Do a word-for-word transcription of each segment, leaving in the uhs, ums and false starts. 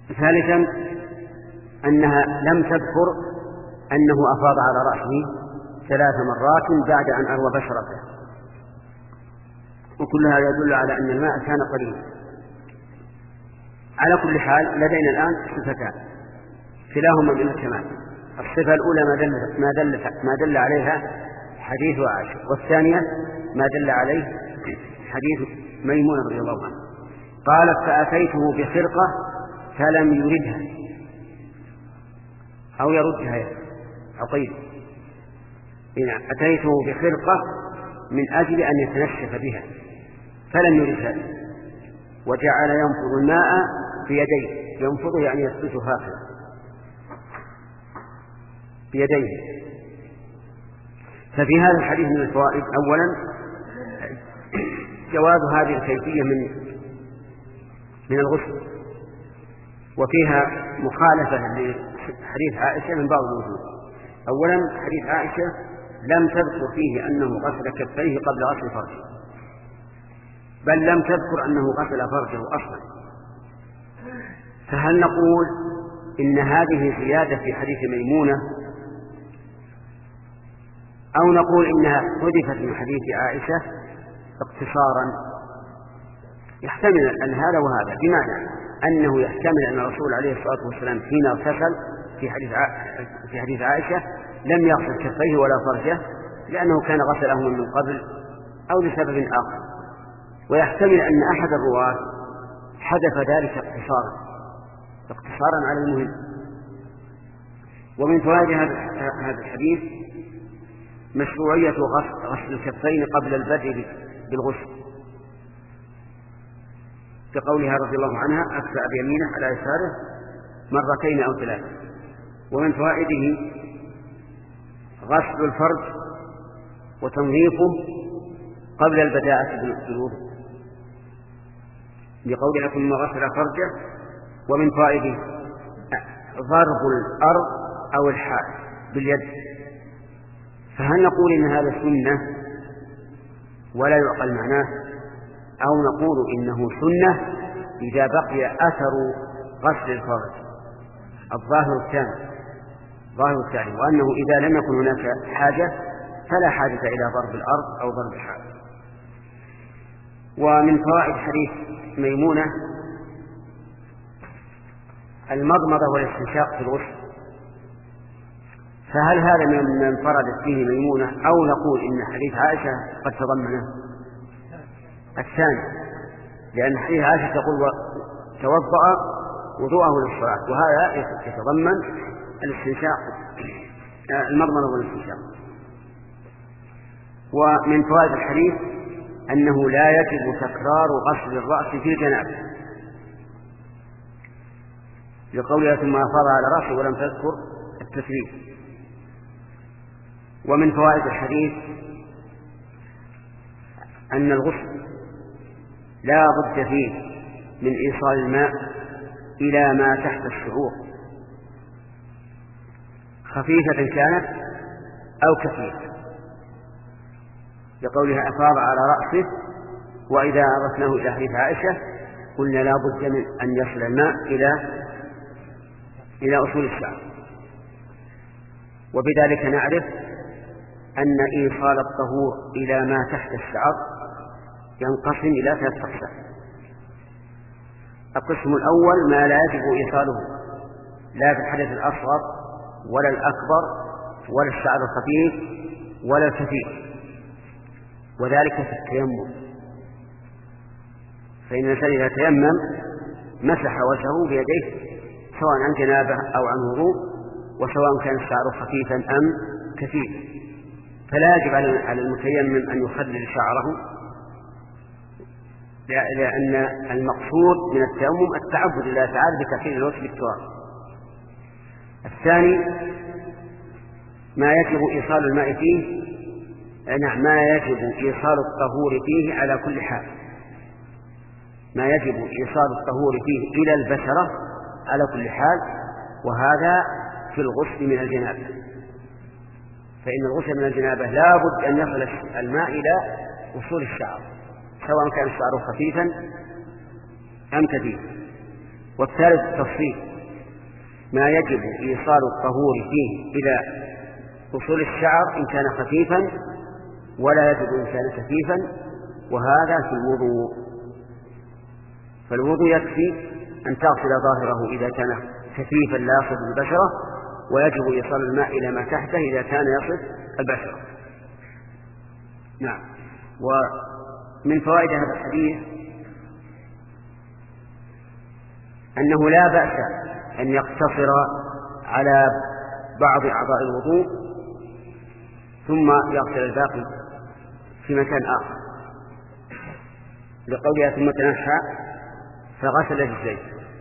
ثالثا أنها لم تذكر أنه أفاض على رأسه ثلاث مرات بعد أن أروى بشرته، وكل هذا يدل على أن الماء كان قليلا. على كل حال لدينا الآن صفتان كلاهما من الكمال. الصفة الأولى ما دل, ما دل, ما دل عليها حديث عائشة، والثانية ما دل عليه حديث ميمونة رضي الله عنها. قالت فأتيته بخرقة فلم يردها أو يردها عقيل، أتيته بخرقة من أجل أن يتنشف بها فلم يردها، وجعل ينفض الماء بيديه، ينفض يعني يسكت هكذا بيديه. ففي هذا الحديث من الفوائد: أولا جواز هذه الكيفية من من الغسل، وفيها مخالفة لحديث عائشة من بعض الوجوه. أولا حديث عائشة لم تذكر فيه أنه غسل كفيه قبل غسل فرجه، بل لم تذكر أنه غسل فرجه أصلا. فهل نقول إن هذه زيادة في حديث ميمونة، أو نقول إنها حذفت من حديث عائشة اقتصارا؟ يحتمل أن هذا وهذا، بمعنى أنه يحتمل أن الرسول عليه الصلاة والسلام حين اغتسل في حديث في حديث عائشة لم يغسل كفيه ولا فرجه لأنه كان غسلهما من قبل أو لسبب آخر، ويحتمل أن أحد الرواة حذف ذلك اقتصارا اقتصارا على المهم. ومن فوائد هذا الحديث مشروعية غسل الكفين قبل البدء بالغسل، كقولها رضي الله عنها: أكفأ بيمينه على يساره مرتين أو ثلاثة. ومن فوائده غسل الفرج وتنظيفه قبل البداءة بالوضوء، لقولها ثم غسل فرجه. ومن فوائده ضرب الأرض أو الحائط باليد. فهل نقول إن هذا سنة ولا يعقل معناه، أو نقول إنه سنة إذا بقي أثر غسل الفرج؟ الظاهر الثاني، ظاهر الثاني، وأنه إذا لم يكن هناك حاجة فلا حاجة إلى ضرب الأرض أو ضرب الحائط. ومن فوائد حديث ميمونة المضمضة والاستنشاق في الغسل. فهل هذا من انفردت فيه ميمونة، أو نقول إن حديث عائشة قد تضمنه؟ الثاني، لأن حديث عائشة تقول توضأ وضوءه للصلاة، وهذا يتضمن الاستنشاق المضمضة والاستنشاق. ومن فوائد الحديث أنه لا يجب تكرار غسل الرأس في الجنابة، لقولها ثم أفاض على رأسه ولم تذكر التثليث. ومن فوائد الحديث أن الغسل لا بد فيه من إيصال الماء إلى ما تحت الشعور، خفيفة كانت أو كثيرة، لقولها أفاض على رأسه. وإذا أضفناه إلى حديث عائشة قلنا لا بد من أن يصل الماء إلى إلى أصول الشعر. وبذلك نعرف أن إيصال الطهور إلى ما تحت الشعر ينقسم إلى ثلاثة أقسام. القسم الأول ما لا يجب إيصاله لا في الحدث الأصغر ولا الأكبر ولا الشعر الخفيف ولا الكثيف، وذلك في التيمم. فإن الإنسان إذا تيمم مسح وجهه بيديه سواء عن جنابه أو عن وضوء، وسواء كان الشعر خفيفا أم كثيفا، فلا يجب على المتيمم أن يخلل شعره، لأن المقصود من التيمم التعبد لله تعالى بتكفير الوجه بالتراب. الثاني ما يجب إيصال الماء فيه، نعم ما يجب إيصال الطهور فيه على كل حال، ما يجب إيصال الطهور فيه إلى البشرة على كل حال، وهذا في الغسل من الجنابة. فإن الغسل من الجنابة لا بد أن يصل الماء إلى وصول الشعر، سواء كان الشعر خفيفا أم كثيفا. والثالث التفصيل ما يجب إيصال الطهور فيه إلى أصول الشعر إن كان خفيفا ولا يجب إن كان كثيفا، وهذا في الوضوء. فالوضوء يكفي أن تغسل ظاهره إذا كان كثيفا لا يصل البشرة، ويجب إيصال الماء إلى ما تحته إذا كان يصل البشرة. نعم. ومن فوائد هذا الحديث أنه لا بأس أن يقتصر على بعض أعضاء الوضوء ثم يغسل الباقي في مكان آخر، لقولها ثم تنحى فغسل الجزء.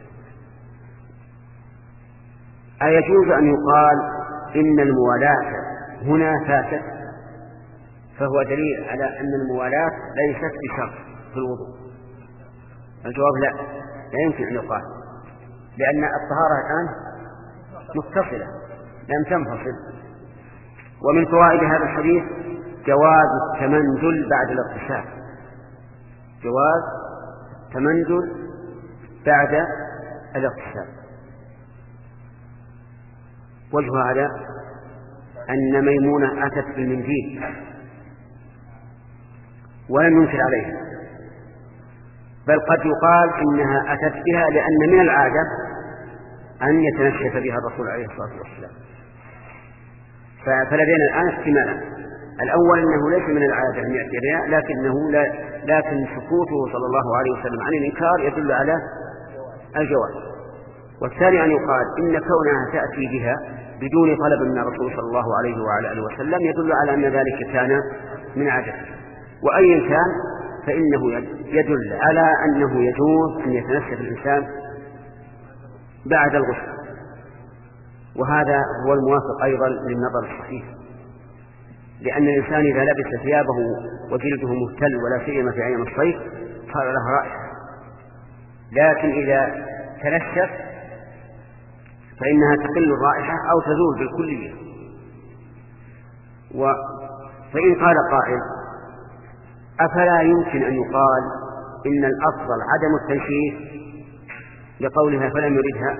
أيجوز أن يقال إن الموالاة هنا فاتت؟ فهو دليل على أن الموالاة ليست بشرط في الوضوء. الجواب لا، لا يمكن أن يقال، لأن الطهارة الآن متصلة لم تنفصل. ومن فوائد هذا الحديث جواز التمنجل بعد الاغتسال، جواز التمنجل بعد الاغتسال. وجه هذا أن ميمونة أتت بالمنديل ولم ينكر عليها، بل قد يقال إنها أتت بها لأن من العادة أن يتنشف بها الرسول عليه الصلاة والسلام. فلدينا الآن احتمالا: الأول أنه ليس من العادة أن يأتي بها، لكنه لا لكن سكوته صلى الله عليه وسلم عن الإنكار يدل على الجواز. والثاني أن يقال إن كونها تأتي بها بدون طلب من الرسول صلى الله عليه وعلى آله وسلم يدل على أن ذلك كان من عادته. وأي كان فإنه يدل على أنه يجوز أن يتنشف الإنسان بعد الغسل، وهذا هو الموافق أيضا للنظر الصحيح، لأن الإنسان إذا لبس ثيابه وجلده مهتل ولا سيما في أيام الصيف صار له رائحة، لكن إذا تنشف فإنها تقل الرائحة أو تزول بالكلية. و... فإن قال قائل: أفلا يمكن أن يقال إن الأفضل عدم التنشيف لقولها فلم يردها؟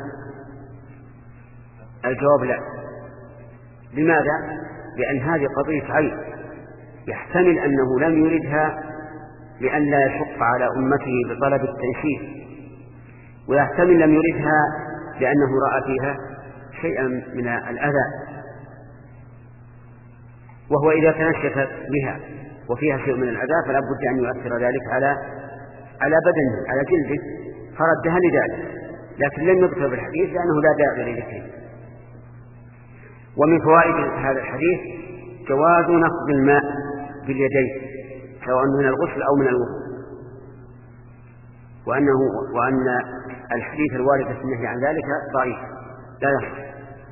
الجواب لا. لماذا؟ لأن هذه قضية عين، يحتمل أنه لم يردها لأن لا يشق على أمته بطلب التنشيف، ويحتمل لم يردها لأنه رأى فيها شيئا من الأذى، وهو إذا تنشف بها وفيها شيء من الأذى فلا بد أن يؤثر ذلك على على بدنه على جلده، فردها لذلك، لكن لم يذكر بالحديث لأنه لا داعي لذكره. ومن فوائد هذا الحديث جواز نفض الماء باليدين سواء من الغسل أو من الوضوء، وأنه وأن الحديث الوارد في النهي عن ذلك ضعيف لا يصح.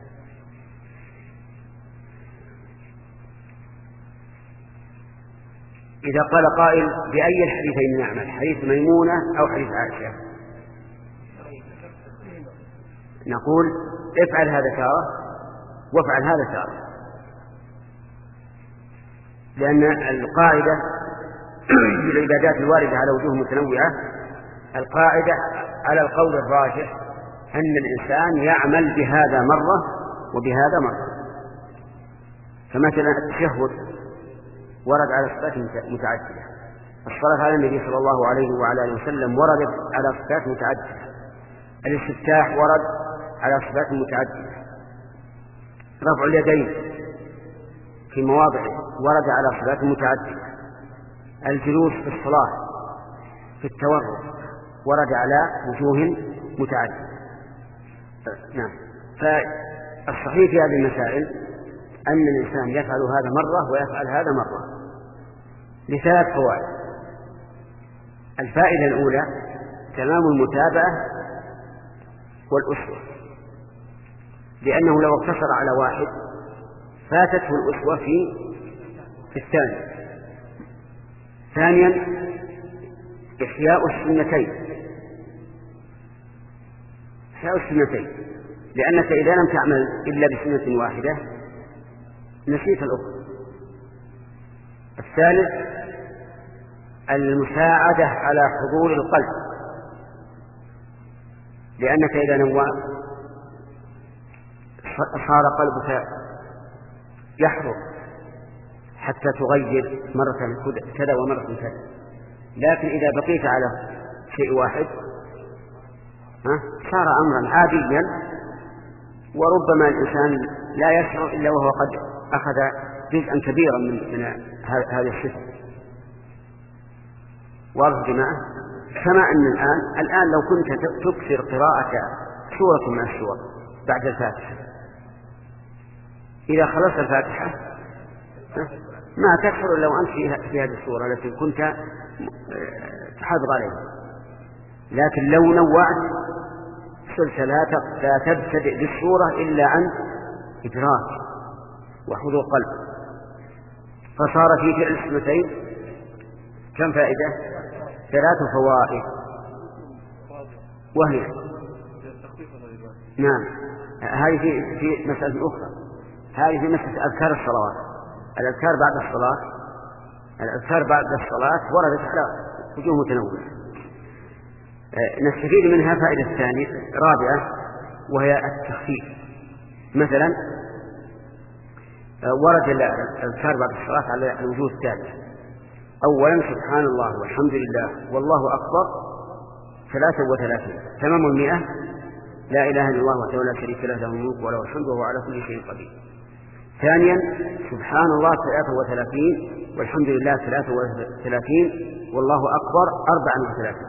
إذا قال قائل: بأي الحديثين نعمل، حديث ميمونة أو حديث عائشة؟ نقول: افعل هذا تارة وافعل هذا تارة، لأن القاعدة في العبادات الواردة على وجوه متنوعة، القاعدة على القول الراجح أن الإنسان يعمل بهذا مرة وبهذا مرة. فمثلا التشهد ورد على صفات متعددة، الصلاة على النبي صلى الله عليه وعلى آله وسلم وردت على صفات متعددة، الاستفتاح ورد على صفات متعددة، رفع اليدين في مواضع ورد على صفات متعددة، الجلوس في الصلاة في التورع ورد على وجوه متعددة. نعم. فالصحيح في هذه المسائل أن الإنسان يفعل هذا مرة ويفعل هذا مرة لثلاث فوائد. الفائدة الأولى تمام المتابعة والأسوة، لأنه لو اقتصر على واحد فاتته الأسوة في في الثاني. ثانيا إحياء السنتين، إحياء السنتين لأنك إذا لم تعمل إلا بسنة واحدة نسيت الأخرى. الثالث المساعدة على حضور القلب، لأنك إذا نوعت صار قلبك يحرق حتى تغير مرة كذا ومرة كذا. لكن إذا بقيت على شيء واحد صار أمرا عاديا، وربما الإنسان لا يشعر إلا وهو قد أخذ جزءا كبيرا من هذه الصفة. واضح جماعة؟ كما أن الآن الآن لو كنت تكثر قراءة سورة من السور بعد الفاتحة، إذا خلصت الفاتحة ما تكثر لو أنت في هذه السورة التي كنت تحافظ عليها. لكن لو نوعت صرت لا تبتدئ بالسورة إلا عن إدراك وحضور قلب، فصار في فعل السنتين كم فائدة؟ ثلاث فوائد، وهي نعم هذه في, في مسألة أخرى، هذه في مسألة أذكار الصلوات. الأذكار بعد الصلاة الأذكار بعد الصلاة وردت على وجوه متنوعة. نستفيد منها فائدة ثانية رابعة، وهي التخفيف. مثلا ورد الأذكار بعد الصلاة على الوجوه التالية: أولا سبحان الله والحمد لله والله أكبر ثلاثة وثلاثين تمام المئة، لا إله إلا الله وحده لا شريك له له الملك وله الحمد وهو على كل شيء قدير. ثانيا سبحان الله ثلاثة وثلاثين والحمد لله ثلاثة وثلاثين والله أكبر أربعة وثلاثين.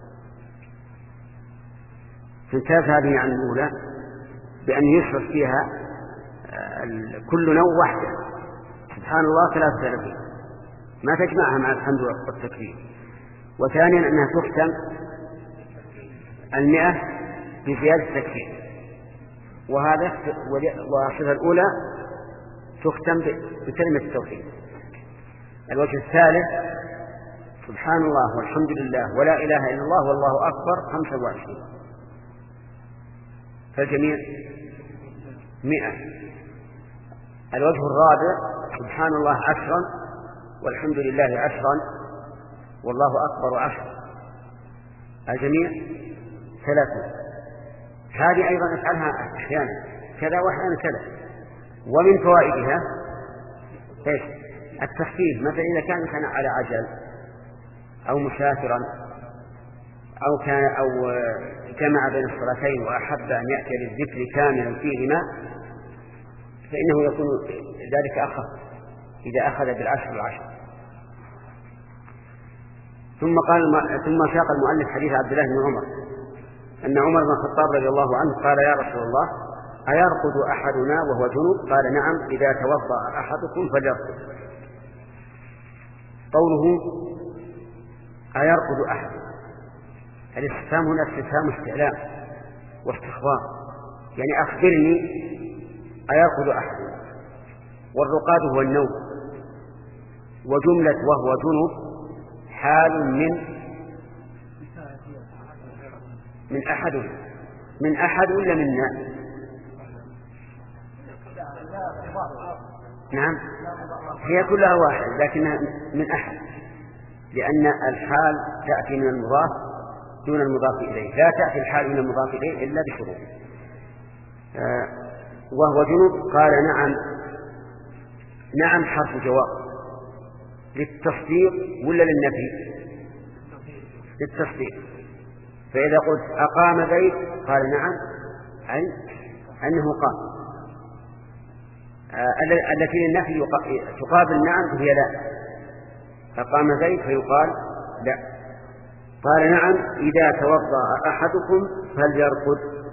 تمتاز هذه عن الأولى بأن يشرف فيها كل نوع وحده. سبحان الله ثلاثة وثلاثين ما تجمعها مع الحمد والتكبير. وثانيا أنها تختم المئة بزيادة التكبير، وهذا والصفة الأولى تختم بكلمة التوحيد. الوجه الثالث سبحان الله والحمد لله ولا إله إلا الله والله أكبر خمسة وعشرين، فالجميع مئة. الوجه الرابع سبحان الله عشرا والحمد لله عشرا والله أكبر عشرا، الجميع ثلاثة. هذه أيضا نفعلها أحيانا كذا وأحيانا كذا. ومن فوائدها إيش؟ التخفيف. مثلا إذا كان كان على عجل أو مسافرا أو كان أو جمع بين الصلاتين وأحب أن يأتي بالذكر كاملا فيهما فإنه يكون ذلك أخف إذا أخذ بالعشر العشر. ثم قال ثم ساق المؤلف حديث عبد الله بن عمر أن عمر بن الخطاب رضي الله عنه قال: يا رسول الله أيرقد أحدنا وهو جنوب؟ قال: نعم، إذا توضأ أحدكم فليرقد. قوله أيرقد أحد، الاستفهام هنا استفهام استعلام واستخبار، يعني أخبرني أيرقد أحد. والرقاد هو النوم، وجملة وهو جنوب حال من من أحد من أحد ولا منا؟ نعم هي كلها واحد لكنها من أحد، لأن الحال تأتي من المضاف دون المضاف إليه، لا تأتي الحال من المضاف إليه إلا بشروط. آه وهو جنوب. قال: نعم. نعم حرف جواب للتصديق ولا للنفي؟ للتصديق. فإذا قلت أقام زيد قال: نعم، أي أنه قام. آه التي للنفي تقابل نعم هي لا. أقام زيد فيقال لا. قال: نعم، إذا توضأ أحدكم فليرقد.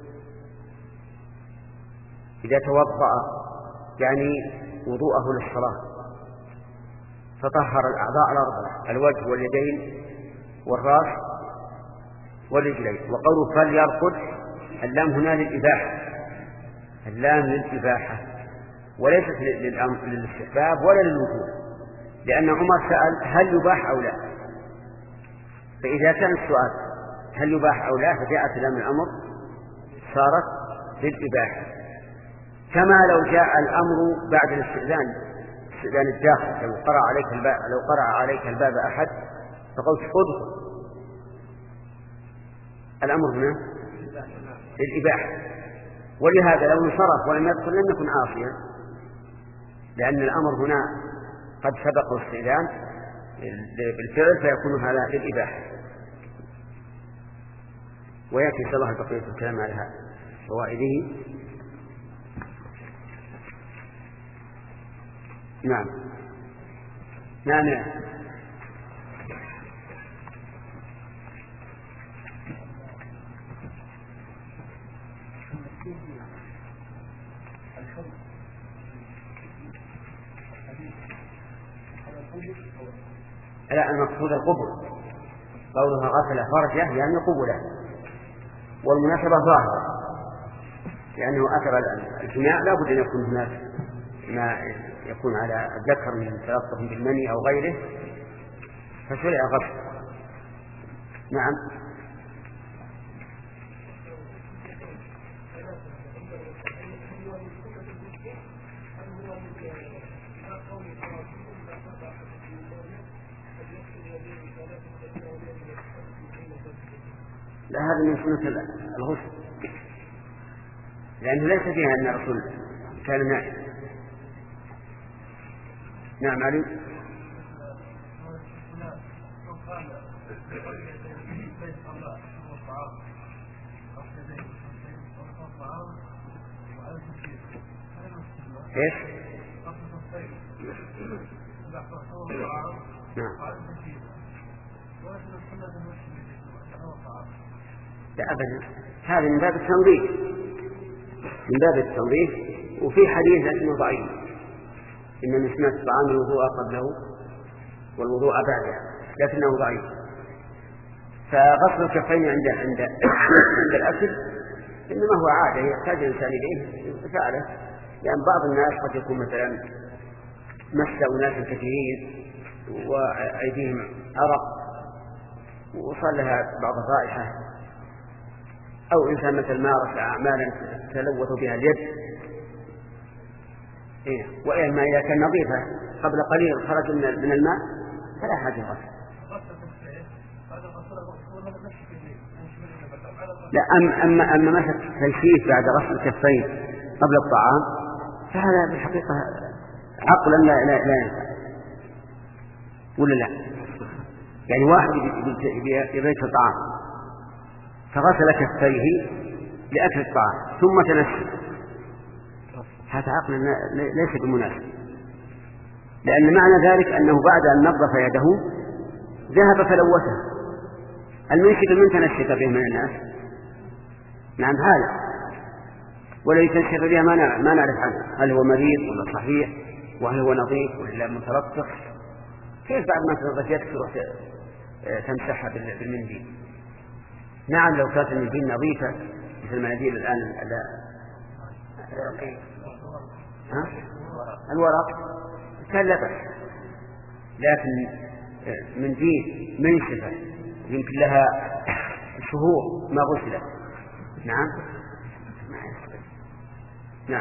إذا توضأ يعني وضوءه للصلاة فطهر الأعضاء الأربعة: الوجه واليدين والرأس والرجلين. وقوله فليرقد اللام هنا للإباحة، اللام للإباحة وليست للاستحباب ولا للوجوب، لأن عمر سأل هل يباح أو لا، فإذا كان السؤال هل يباح أو لا فجاءت لام الأمر صارت للإباحة. كما لو جاء الأمر بعد الاستئذان، استئذان الداخل، لو قرأ عليك الباب لو قرأ عليك الباب أحد فقلت ادخل، الأمر هنا للإباحة. ولهذا لو انصرف ولم يدخل لم يكن عاصيا، لأن الأمر هنا قد سبق الاستئذان بالفعل فيكون هذا للإباحة. ويأتي إن شاء الله بقية الكلام على فوائده. نعم نعم لا، المقصود القبل، قولها غسل فرجه يعني قبله، والمناسبة ظاهرة لأنه أثر الجماع لا بد أن يكون هناك ما يكون على الذكر من تلطف بالمني أو غيره فشرع غسل. نعم لا، هذا من سنة الغسل لأنه ليس فيها أن الرسول كان نائم. نعم علي. ايش؟ نعم لا أبدا، هذا من باب التنظيف، من باب التنظيف. وفي حديث لكنه ضعيف إن من سنة الطعام الوضوء قبله والوضوء بعده، لكنه ضعيف. فغسل الكفين عند عند عند الأكل إنما هو عادة يحتاج الإنسان إليه فعله، لأن بعض الناس قد يكون مثلا مس أناس كثيرين وأيديهم عرق وصل لها بعض الرائحة، أو إنسان مثل مارس أعمالا تلوث بها اليد، إيه؟ وإما إذا كان نظيفة قبل قليل خرج من الماء فلا حاجة غسل. لا، أما أما أما مسك تنشيف بعد غسل الكفين قبل الطعام فهذا بالحقيقة عقلا لا لا لا ينفع، ولا لا؟ يعني واحد يبيت الطعام فغسل كفيه لأكل الطعام ثم تنشف، هذا عقلا ليس بمناسب، لأن معنى ذلك أنه بعد أن نظف يده ذهب فلوثها. المنشف من تنشف به من الناس؟ نعم هذا، ولو تنشف بها ما نعرف عنه هل هو مريض ولا صحيح، وهل هو نظيف ولا متلطخ. كيف بعد ما تنظف يدك تروح تمسحها بالمنديل؟ نعم لو كانت المنديل نظيفة مثل المناديل الآن ها؟ الورق كان لا بأس، لكن منديل منشفة يمكن لها شهور ما غسلت. نعم نعم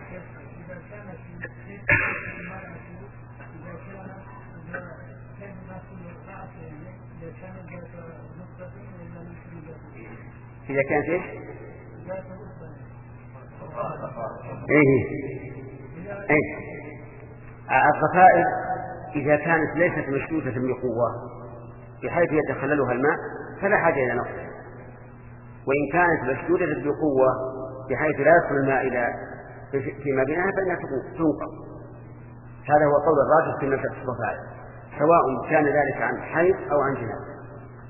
إذا كانت إيش؟ إيه إيه الضفائر إذا كانت ليست مشدودة بقوة بحيث يتخللها الماء فلا حاجة إلى نقصها، وإن كانت مشدودة بقوة بحيث لا يصل الماء إلى فيما بينها فإنها تنقض. هذا هو قول الراجح في مسألة الضفائر سواء كان ذلك عن حيض أو عن جنابة.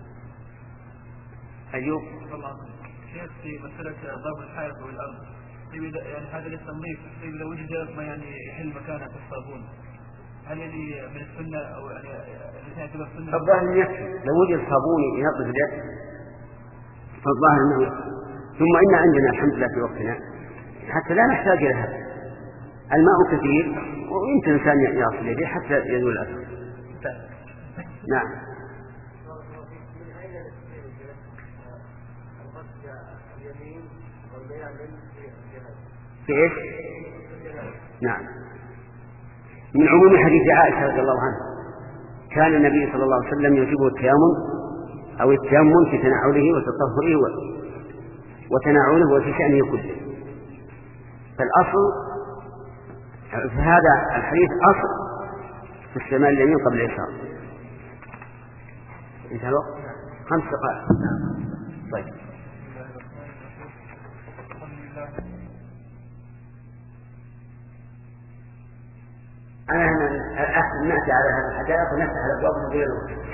أيوب في مسألة ضرب الحائط والأرض، يعني هذا للتنظيف، إذا وجد ما يعني يحل مكانه في الصابون هل يعني من السنة أو يعني تعتبر سنة؟ الظاهر يكفي لو وجد صابون ينظف اليد فالظاهر أنه يكفي. ثم إن عندنا الحمد لله في وقتنا حتى لا نحتاج إلى هذا، الماء كثير ويمكن الإنسان يصل يده حتى يزول الأثر. نعم في إيش؟ نعم من عموم حديث عائشة رضي الله عنها كان النبي صلى الله عليه وسلم يجب التيامن أو التيمم في تنعله وتطهره وتناوله وفي شأنه كله. فالأصل في هذا الحديث أصل في استعمال اليمين قبل الإشارة. انتهى الوقت؟ خمس دقائق. طيب. أنا أحسن نأتي على هذا الحدائق ونفتح الأبواب من غير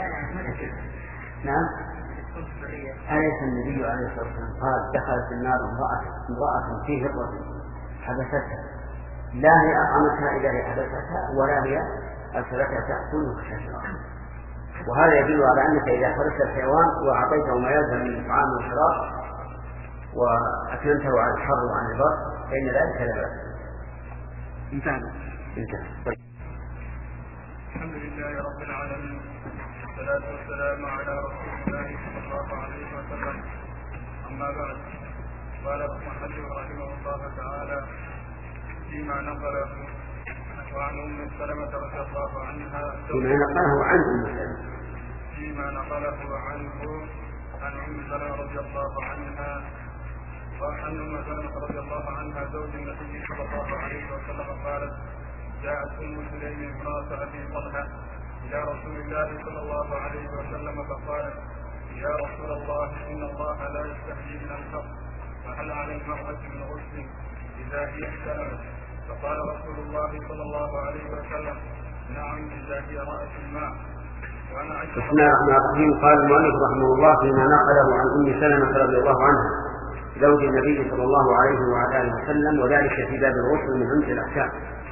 نعم. أليس النبي عليه الصلاة والسلام قال دخلت النار امرأة امرأة في هرة حبستها، لا هي أطعمتها إذا هي حبستها ولا هي أرسلتها تأكل خشاشها. وهذا يدل على أنك إذا حبست الحيوان وأعطيته ما يلزم من طعام وشراب وأكلمته عن الحر وعن البرد فإن ذلك لا بأس. انتهى. انتهى. طيب. الحمد لله رب العالمين والصلاة والسلام على رسول الله صلى الله عليه وسلم. أما بعد، قال المؤلف رحمه الله تعالى فيما نقله وعن أم سلمة رضي الله عنها فيما نقله عن أم سلمة فيما نقله عنه عن أم سلمة رضي الله عنها وعن أم سلمة رضي الله عنها زوج النبي صلى الله عليه وسلم قالت: جاءت أم سليم امرأة أبي طلحة إلى رسول الله صلى الله عليه وسلم فقالت: يا رسول الله إن الله لا يستحيي من الحق، فهل على المرأة من غسل إذا هي احتلمت؟ فقال رسول الله صلى الله عليه وسلم: نعم إذا هي رأت الماء. وأنا بسم الله الرحمن الرحيم. قال المؤلف رحمه الله فيما نقله عن أم سلمة رضي الله عنها زوج النبي صلى الله عليه وعلى آله وسلم، وذلك في باب الغسل من عمدة الأحكام.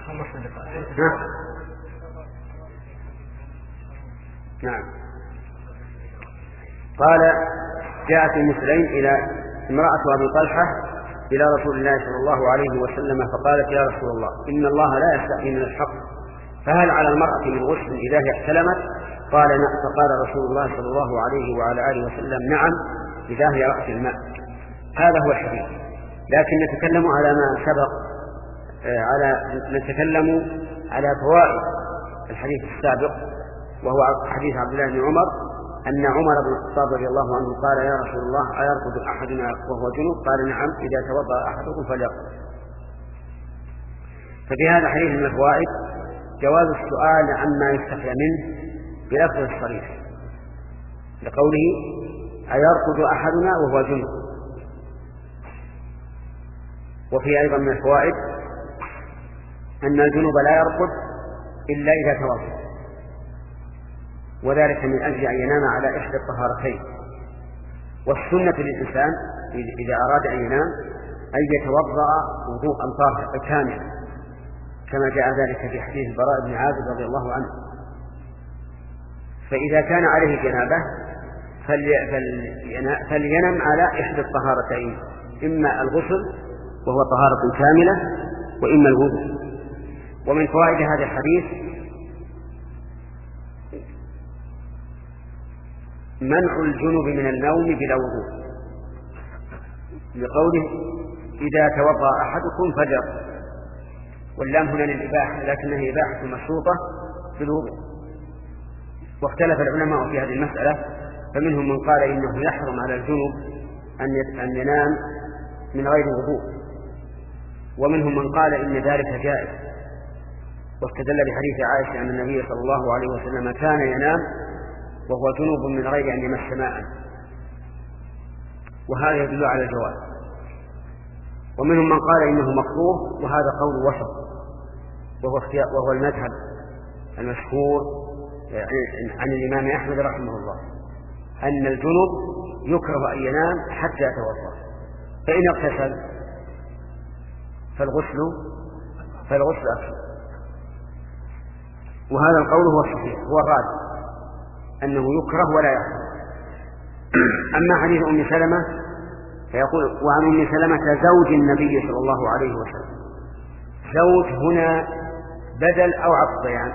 نعم. قال: جاءت أم سليم إلى امرأة أبي طلحة إلى رسول الله صلى الله عليه وسلم فقالت: يا رسول الله إن الله لا يستحيي من الحق، فهل على المرأة من غسل إذا هي احتلمت؟ قال: نعم. فقال رسول الله صلى الله عليه وعلى آله وسلم: نعم إذا هي رأت الماء. هذا هو الحديث، لكن نتكلم على ما سبق، على نتكلم على فوائد الحديث السابق، وهو حديث عبد الله بن عمر أن عمر بن الخطاب رضي الله عنه قال: يا رسول الله أيرقد أحدنا وهو جنوب؟ قال: نعم إذا توضأ أحدكم فليرقد. ففي هذا الحديث من الفوائد جواز السؤال عما يستحيى منه بلفظ الصريح، لقوله: أيرقد أحدنا وهو جنوب. وفي أيضا من الفوائد أن الجنوب لا يرقد إلا إذا توضأ، وذلك من أجل أن ينام على إحدى الطهارتين. والسنة للإنسان إذا أراد أن ينام أن يتوضأ وضوءا طاهرا كاملا، كما جاء ذلك في حديث البراء بن عازب رضي الله عنه. فإذا كان عليه جنابة فلينم على إحدى الطهارتين، إما الغسل وهو طهارة كاملة، وإما الوضوء. ومن فوائد هذا الحديث منع الجنب من النوم بلا وضوء، لقوله: إذا توضأ أحدكم فليرقد. واللام هنا للإباحة، لكنها إباحة مشروطة في الوضوء. واختلف العلماء في هذه المسألة، فمنهم من قال إنه يحرم على الجنب أن ينام من غير وضوء، ومنهم من قال إن ذلك جائز، واستدل بحديث عائشة أن النبي صلى الله عليه وسلم كان ينام وهو جنوب من غير أن يمس ماء، وهذا يدل على الجواز. ومنهم من قال إنه مكروه، وهذا قول وسط، وهو, وهو المذهب المشهور عن الإمام أحمد رحمه الله، أن الجنوب يكره أن ينام حتى يتوضأ، فإن اغتسل فالغسل فالغسل أكثر. وهذا القول هو الصحيح، هو الراجح أنه يكره ولا يحرم. أما حديث أم سلمة فيقول: وعن أم سلمة زوج النبي صلى الله عليه وسلم. زوج هنا بدل أو عطف بيان؟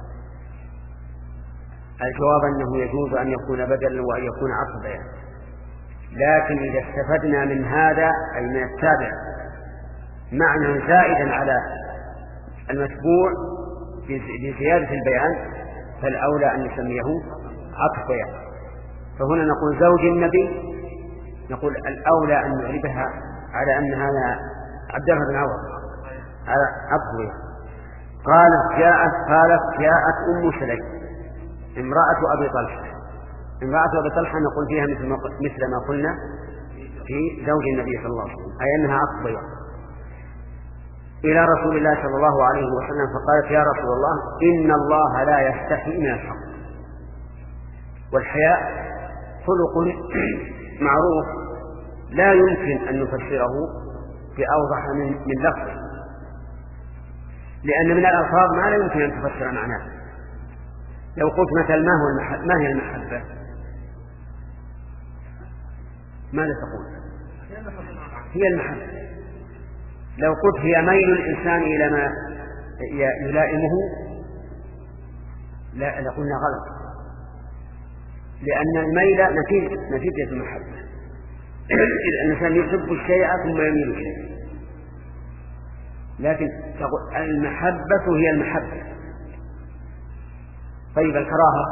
الجواب أنه يجوز أن يكون بدل وأن يكون عطف بيان، لكن إذا استفدنا من هذا أي من التابع معنى زائدا على المتبوع بزيادة البيان فالأولى أن نسميه عطف بيان. فهنا نقول زوج النبي نقول الأولى أن نعربها على أنها عبد الله بن عوض على أقوية. قالت جاءت قالت جاءت أم سليم امرأة أبي طلحة. امرأة أبي طلحة نقول فيها مثل ما, مثل ما قلنا في زوج النبي صلى الله عليه وسلم، أي أنها أقوية، إلى رسول الله صلى الله عليه وسلم فقالت يا رسول الله إن الله لا يستحي من الحق. والحياء خلق معروف لا يمكن أن نفسره بأوضح من, من لفظه، لأن من الألفاظ ما لا يمكن أن تفسر معناه. لو قلت مثل ما, هو المحب ما هي المحبة ماذا تقول؟ هي المحبة. لو قلت هي ميل الإنسان إلى ما يلائمه لا لقلنا غلط، لأن الميل نتيجة, نتيجة المحبة. الإنسان يحب الشيء ثم يميل الشيء، لكن المحبة هي المحبة. طيب الكراهة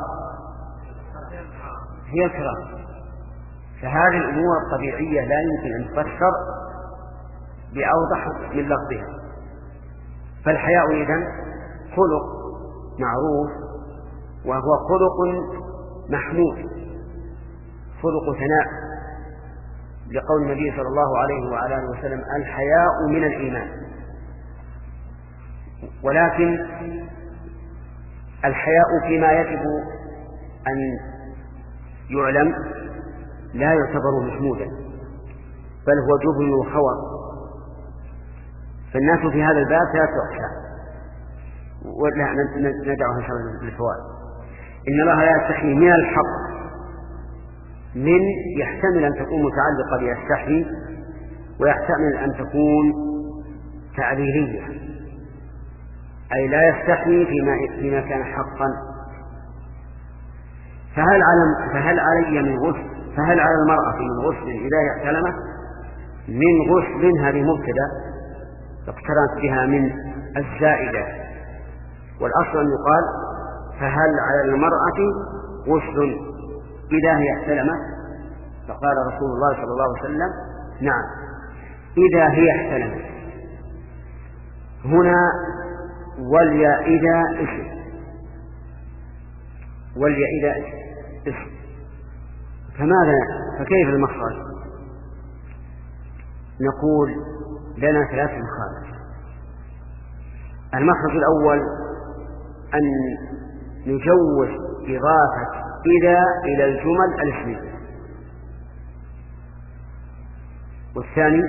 هي الكراهة. فهذه الأمور الطبيعية لا يمكن أن تفسر بأوضح من لفظها. فالحياء إذن خلق معروف، وهو خلق محمود، خلق ثناء، لقول النبي صلى الله عليه وعلى آله وسلم الحياء من الإيمان. ولكن الحياء فيما يجب أن يعلم لا يعتبر محمودا، بل هو جبن وخور. فالناس في هذا الباب ثلاثة أقسام، ولا ندعوها إن شاء الله للفوائد. إن الله لا يستحي من الحق، من يحتمل أن تكون متعلقة بيستحي، ويحتمل أن تكون تعليلية، أي لا يستحي فيما, فيما كان حقا. فهل على فهل علي من غسل فهل على المرأة من غسل إذا احتلمت؟ من غسل هذه مبتدأ اقترنت بها من الزائدة، والأصل أن يقال فهل على المرأة غسل إذا هي احتلمت؟ فقال رسول الله صلى الله عليه وسلم نعم إذا هي احتلمت. هنا واليا إذا اسم واليا إذا اسم، فماذا فكيف المخرج؟ نقول لنا ثلاث مخارج. المخرج الأول أن نجوز إضافة إذا إلى الجمل الاسمية، والثاني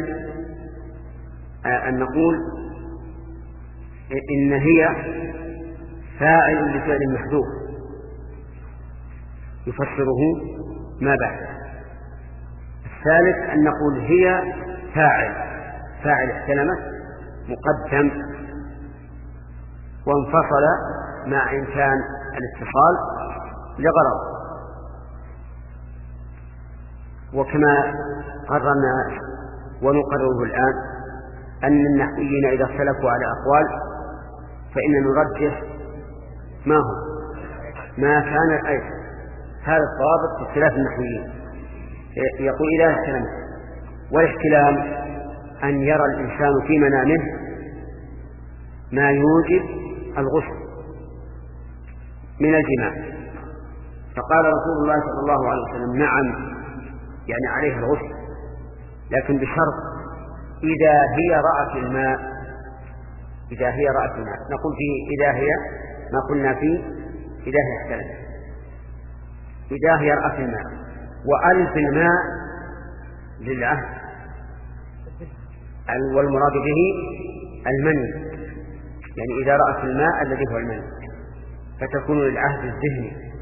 أن نقول إن هي فاعل لفعل محذوف يفسره ما بعد. الثالث أن نقول هي فاعل فاعل احتلمت مقدم وانفصل مع إمكان الاتصال لغرض. وكما قررنا ونقرره الآن أن النحويين إذا اختلفوا على أقوال فإن نرجح ما هو ما كان الأيسر. هذا الضابط في اختلاف النحويين. يقول إذا احتلم، والاحتلام أن يرى الإنسان في منامه ما يوجب الغسل من الجماع، فقال رسول الله صلى الله عليه وسلم نعم يعني عليه الغسل، لكن بشرط إذا هي رأت الماء إذا هي رأت الماء نقول فيه إذا هي ما قلنا فيه إذا هي احتلمت. إذا هي رأت الماء، وألف الماء للعهد، والمراد به المني، يعني إذا رأت الماء الذي هو المني فتكون للعهد الذهني.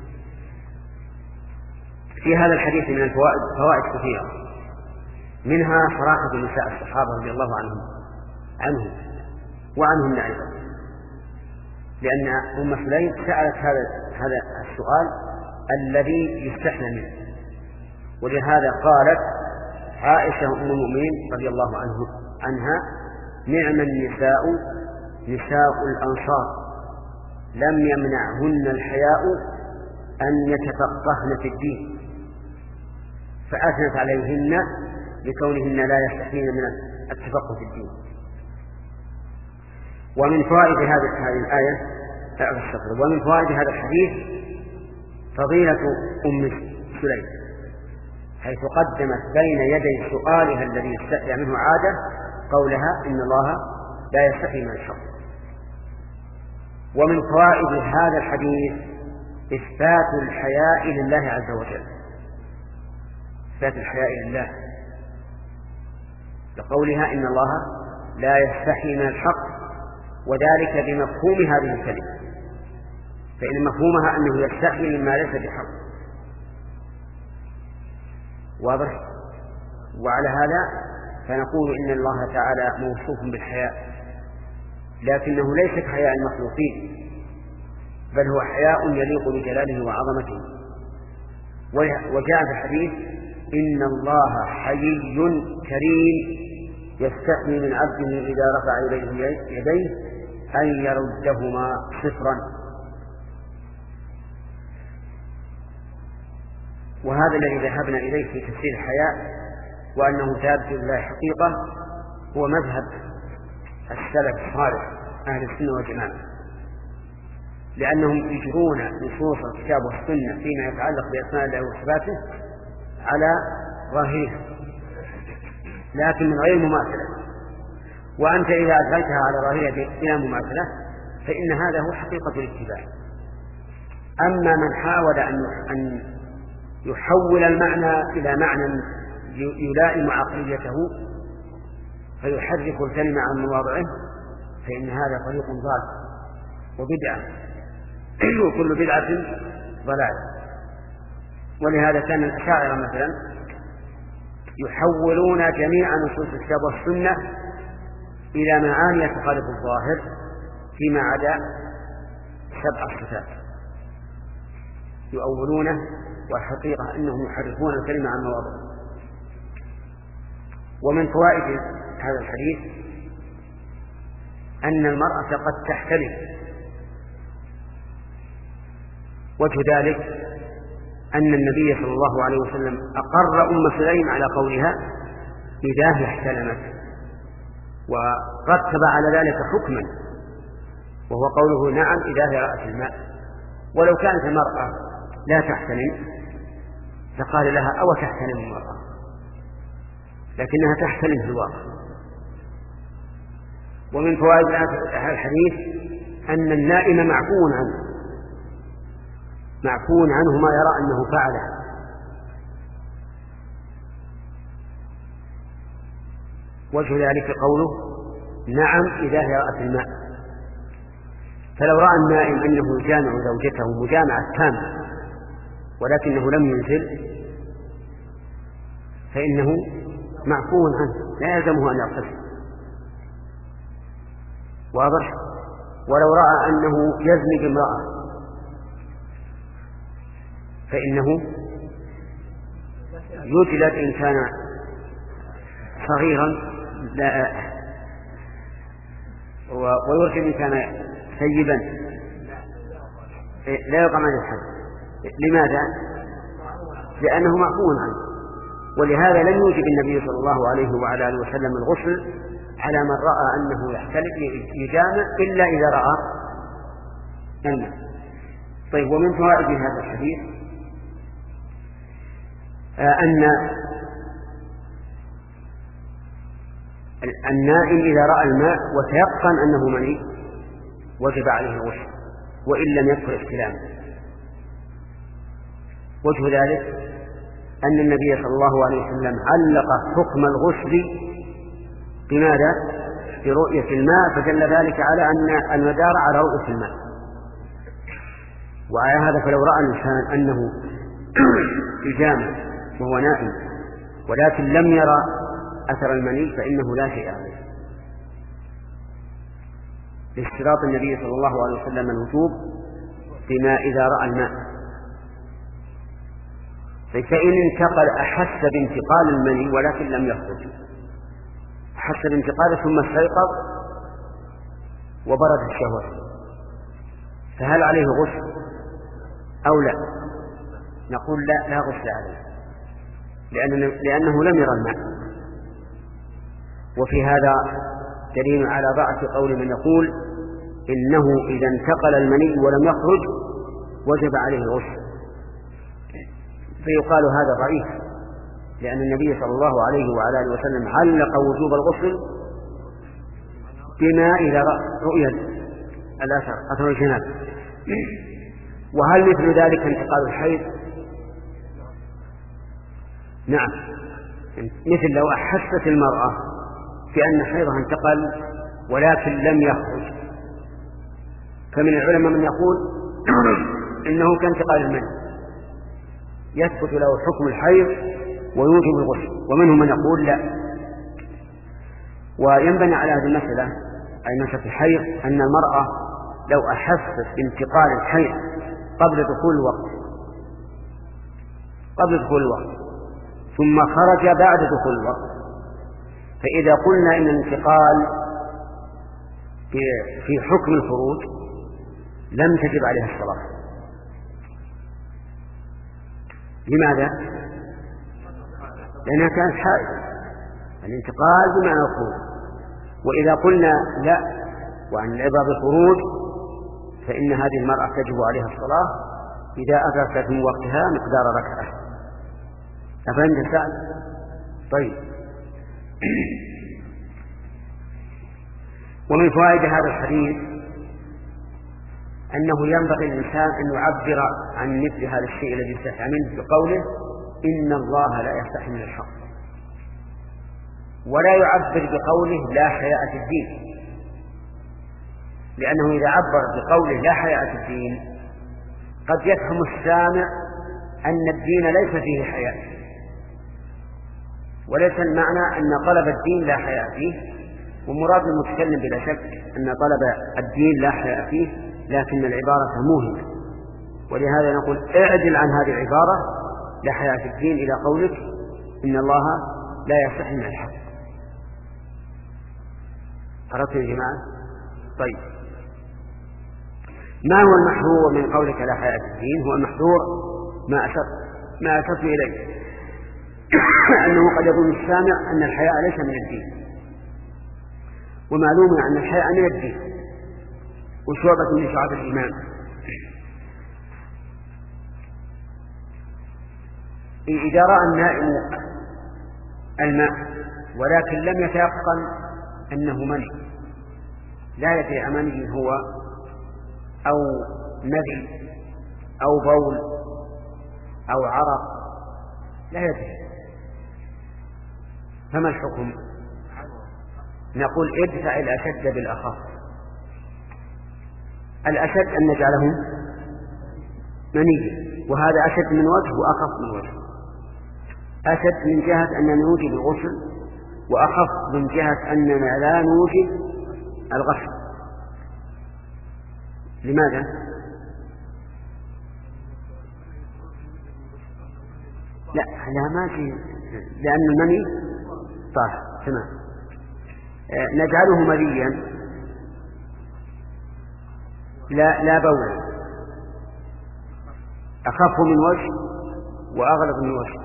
في هذا الحديث من الفوائد فوائد كثيرة، منها صراحة نساء الصحابة رضي الله عنهم عنهم وعنهم أيضا، لأن أم سليم سألت هذا هذا السؤال الذي يستحنى منه، ولهذا قالت عائشة أم المؤمنين رضي الله عنه عنها نعم النساء نساء الأنصار لم يمنعهن الحياء أن يتفقهن في الدين. فأثنت عليهن لكونهن لا يستحيين من التفقه في الدين. ومن فوائد هذه الآية ومن فوائد هذا الحديث فضيلة أم سليم، حيث قدمت بين يدي سؤالها الذي يستحي منه عادة قولها إن الله لا يستحي من الحق. ومن فوائد هذا الحديث إثبات الحياء لله عز وجل، إثبات الحياء لله لقولها إن الله لا يستحي من الحق، وذلك بمفهوم هذه الكلمة، فإن مفهومها أنه يستحي مما ليس بحق. واضح؟ وعلى هذا فنقول إن الله تعالى موصوف بالحياء، لكنه ليس كحياء المخلوقين، بل هو حياء يليق بجلاله وعظمته. وجاء في الحديث إن الله حيي كريم يستحي من عبده إذا رفع إليه يديه أن يردهما صفرا. وهذا الذي ذهبنا إليه في تفسير الحياء وأنه ثابت لله حقيقة هو مذهب السلف الصالح أهل السنة والجماعة، لأنهم يجرون نصوص الكتاب والسنة فيما يتعلق بأسماء الله وصفاته على ظاهرها لكن من غير مماثلة. وأنت إذا أدخلتها على ظاهرها بلا مماثلة فإن هذا هو حقيقة الاتباع. أما من حاول أن يحول المعنى إلى معنى يلائم عقليته فيحرك الكلمة عن مواضعه فإن هذا طريق ضال وبدعة، وكل بدعة ضلال. ولهذا كان الأشاعرة مثلا يحولون جميع نصوص الكتاب والسنة إلى معاني تخالف الظاهر فيما عدا سبع صفات، يؤولونه والحقيقة أنهم يحرفون الكلمة عن مواضعه. ومن فوائد هذا الحديث أن المرأة قد تحتلم. وجه ذلك أن النبي صلى الله عليه وسلم أقر أم سليم على قولها إذا هي احتلمت، ورتب على ذلك حكما وهو قوله نعم إذا هي رأت الماء. ولو كانت المرأة لا تحتلم فقال لها أو تحتلم المرأة، لكنها تحتلم في الواقع. ومن فوائد هذا الحديث أن النائم معفو عنه معفو عنه ما يرى أنه فعله. وجه ذلك قوله نعم إذا هي رأت الماء. فلو رأى النائم أنه يجامع زوجته مجامعة تامة ولكنه لم ينزل فإنه معفو عنه لا يلزمه أن يغتسل. واضح؟ ولو رأى أنه يزني بامرأة فإنه يجلد إن كان صغيرا لا ويرجم إن كان سيبا لا يقام عليه الحد. لماذا؟ لأنه معفو عنه. ولهذا لم يوجب النبي صلى الله عليه وعلى آله وسلم الغسل على من رأى أنه يحتلف يجامع إلا إذا رأى الماء. طيب، ومن فوائد هذا الحديث أن النائم إذا رأى الماء وتيقن أنه مني وجب عليه الغسل وإن لم يذكر احتلامه. وجه ذلك أن النبي صلى الله عليه وسلم علق حكم الغسل بماذا؟ برؤية الماء، فدل ذلك على أن المدار على رؤية الماء. وعلى هذا فلو رأى الإنسان أنه يجامع وهو نائم ولكن لم يرى أثر المني فإنه لا شيء عليه، لاشتراط النبي صلى الله عليه وسلم الوجوب بما إذا رأى الماء. فإن انتقل أحس بانتقال المني ولكن لم يخرج، أحس بانتقاله ثم استيقظ وبرد الشهوة، فهل عليه غسل أو لا؟ نقول لا لا غسل عليه. لأنه لم يرى الماء. وفي هذا دليل على ضعف قول من يقول إنه إذا انتقل المني ولم يخرج وجب عليه الغسل، فيقال هذا ضعيف، لأن النبي صلى الله عليه وعلى آله وسلم علق وجوب الغسل بما إذا رؤي الأثر أثر الجناب. وهل مثل ذلك انتقال الحيض؟ نعم، مثل لو أحست المرأة بأن حيضها انتقل ولكن لم يخرج، فمن العلماء من يقول إنه كانتقال المني يثبت له حكم الحيض ويوجب الغسل، ومنهم من يقول لا. وينبني على هذه المسألة أي مسألة الحيض أن المرأة لو أحست بانتقال الحيض قبل دخول الوقت قبل دخول الوقت ثم خرج بعد دخول الوقت، فإذا قلنا إن الانتقال في حكم الخروج لم تجب عليها الصلاة. لماذا؟ لأنها كانت حائضة، الانتقال بمعنى الخروج. وإذا قلنا لا وعن العبرة بالخروج فإن هذه المرأة تجب عليها الصلاة إذا أدركت من وقتها مقدار ركعة. أفهمت السؤال؟ طيب. ومن فوائد هذا الحديث أنه ينبغي الإنسان أن يعبر عن مثل هذا الشيء الذي يستحي منه بقوله إن الله لا يستحي من الحق، ولا يعبر بقوله لا حياء في الدين، لأنه إذا عبر بقوله لا حياء في الدين قد يفهم السامع أن الدين ليس فيه حياء، وليس المعنى أن طلب الدين لا حياء فيه، ومراد المتكلم بلا شك أن طلب الدين لا حياء فيه، لكن العبارة موهمة، ولهذا نقول اعدل عن هذه العبارة لا حياء في الدين إلى قولك إن الله لا يستحي من الحق. عرفت يا جماعة؟ طيب، ما هو المحذور من قولك لا حياء في الدين؟ هو المحذور ما أشرت ما أشرت إليه أنه قد يظن السامع أن الحياء ليس من الدين، ومعلوم أن الحياء من الدين وشعبة من شعب الإيمان. إذا رأى النائم الماء ولكن لم يتيقن أنه مني، لا يدري أمني هو أو مذي أو بول أو عرق، لا يدري، فما الحكم؟ نقول ادفع الأشد بالأخف. الأشد أن نجعله مني، وهذا أشد من وجه وأخف من وجه. أشد من جهة أننا نوجب الغسل، وأخف من جهة أننا لا نوجب الغسل. لماذا؟ لا لا ما في، لأن المني طاهر. تمام. نجعله منيا لا لا بول، أخف من وجه وأغلب من وجه.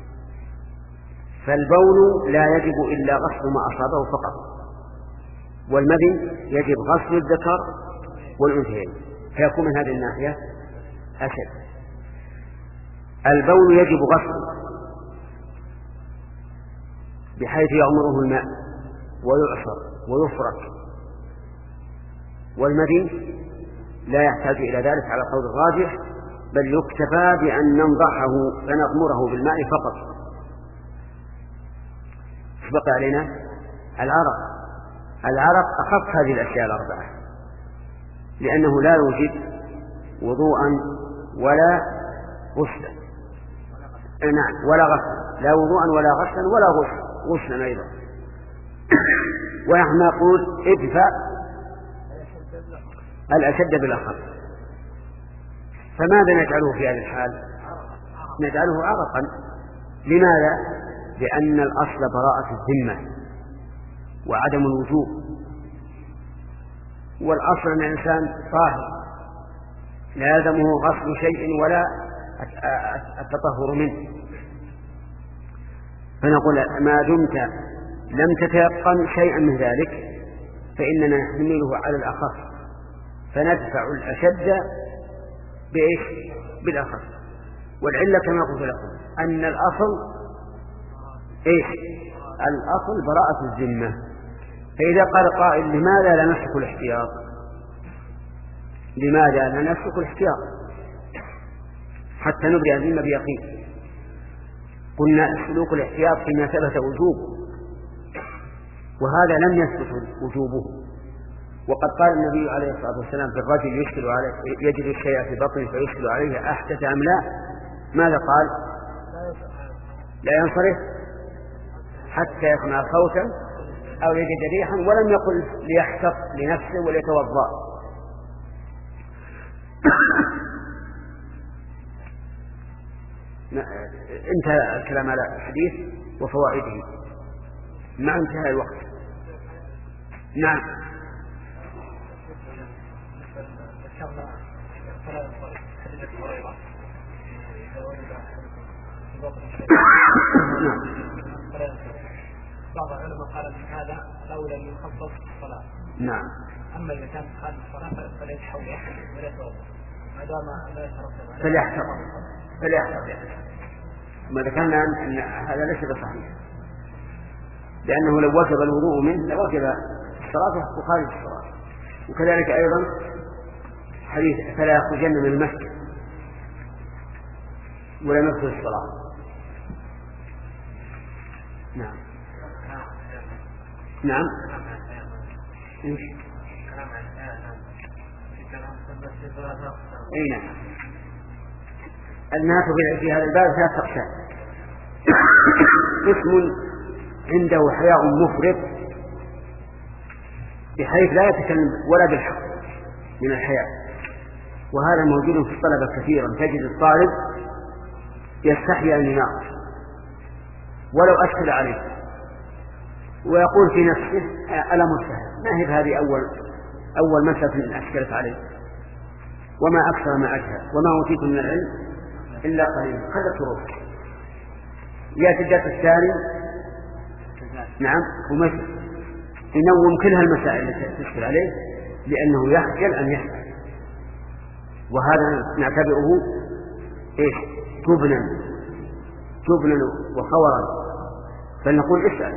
فالبول لا يجب إلا غسل ما أصابه فقط، والمذي يجب غسل الذكر والأنثيين، فيكون من هذه الناحية أشد. البول يجب غسله بحيث يغمره الماء ويعصر ويفرك، والمذي لا يحتاج إلى ذلك على قول الراجح، بل يكتفى بأن ننضحه فنغمره بالماء فقط. بقي علينا العرق. العرق أخف هذه الأشياء الأربعة، لأنه لا يوجد وضوءا ولا غسلا. نعم، ولا غسلا، لا وضوءا ولا غسلا ولا غسلا غسلا أيضا. ونحن نقول ادفع الأشد بالأخف. فماذا نجعله في هذه الحال؟ نجعله عرقا. لماذا؟ لأن الأصل براءة الذمة وعدم الوجوب، والأصل أن الإنسان طاهر لا يلزمه غسل شيء ولا التطهر منه. فنقول ما دمت لم تتيقن شيئا من ذلك فإننا نحمله على الأخف، فندفع الأشد بإيش؟ بالأخف. والعلة كما قلت لكم أن الأصل إيش؟ الأصل براءة الذمة. فإذا قال قائل لماذا لا نسلك الاحتياط؟ لماذا لا نسلك الاحتياط حتى نبرئ الذمة بيقين؟ قلنا سلوك الاحتياط فيما ثبت وجوبه، وهذا لم يثبت وجوبه. وقد قال النبي عليه الصلاة والسلام في الرجل يشكل عليه يجد الشيء في بطنه فيشكل عليه أحدث أم لا؟ ماذا قال؟ لا ينصرف حتى يسمع صوتا أو يجد ريحا، ولم يقل ليحتط لنفسه وليتوضأ. انتهى الكلام على الحديث وفوائده مع انتهاء الوقت. نعم. بعض العلماء قال من هذا لولا يخصص الصلاة. نعم. أما إذا كانت خارج الصلاة فليتحول ولا يتوضأ ما دام لا يترتب فليحتفظ فليحتفظ. ما ذكرنا أن هذا ليس بصحيح، لأنه لو وجب الوضوء منه لوجب الصلاة وخارج الصلاة. وكذلك أيضا حديث فلا يخرجن من المسجد ولا يدخل الصلاة. نعم. نعم. إيش؟ أي نعم. الناس في هذا الباب ثلاث أقسام. قسم عنده حياء مفرط بحيث لا يتكلم ولا بالحق من الحياء، وهذا موجود في الطلبة كثيرا. تجد الطالب يستحي أن يناقش ولو أشكل عليه ويقول في نفسه ألم سهل، ما هي هذه أول أول مسألة أشكلت عليه، وما أكثر ما أجهل، وما أوتيت من العلم إلا قليلا، خذت روح. يأتي الدرس الثاني نعم ومثل ينوم كل هالمسائل التي تشكل عليه لأنه يخجل أن يسأل، وهذا نعتبره إيش؟ جبنا جبنا وخورا، فلنقول اسأل.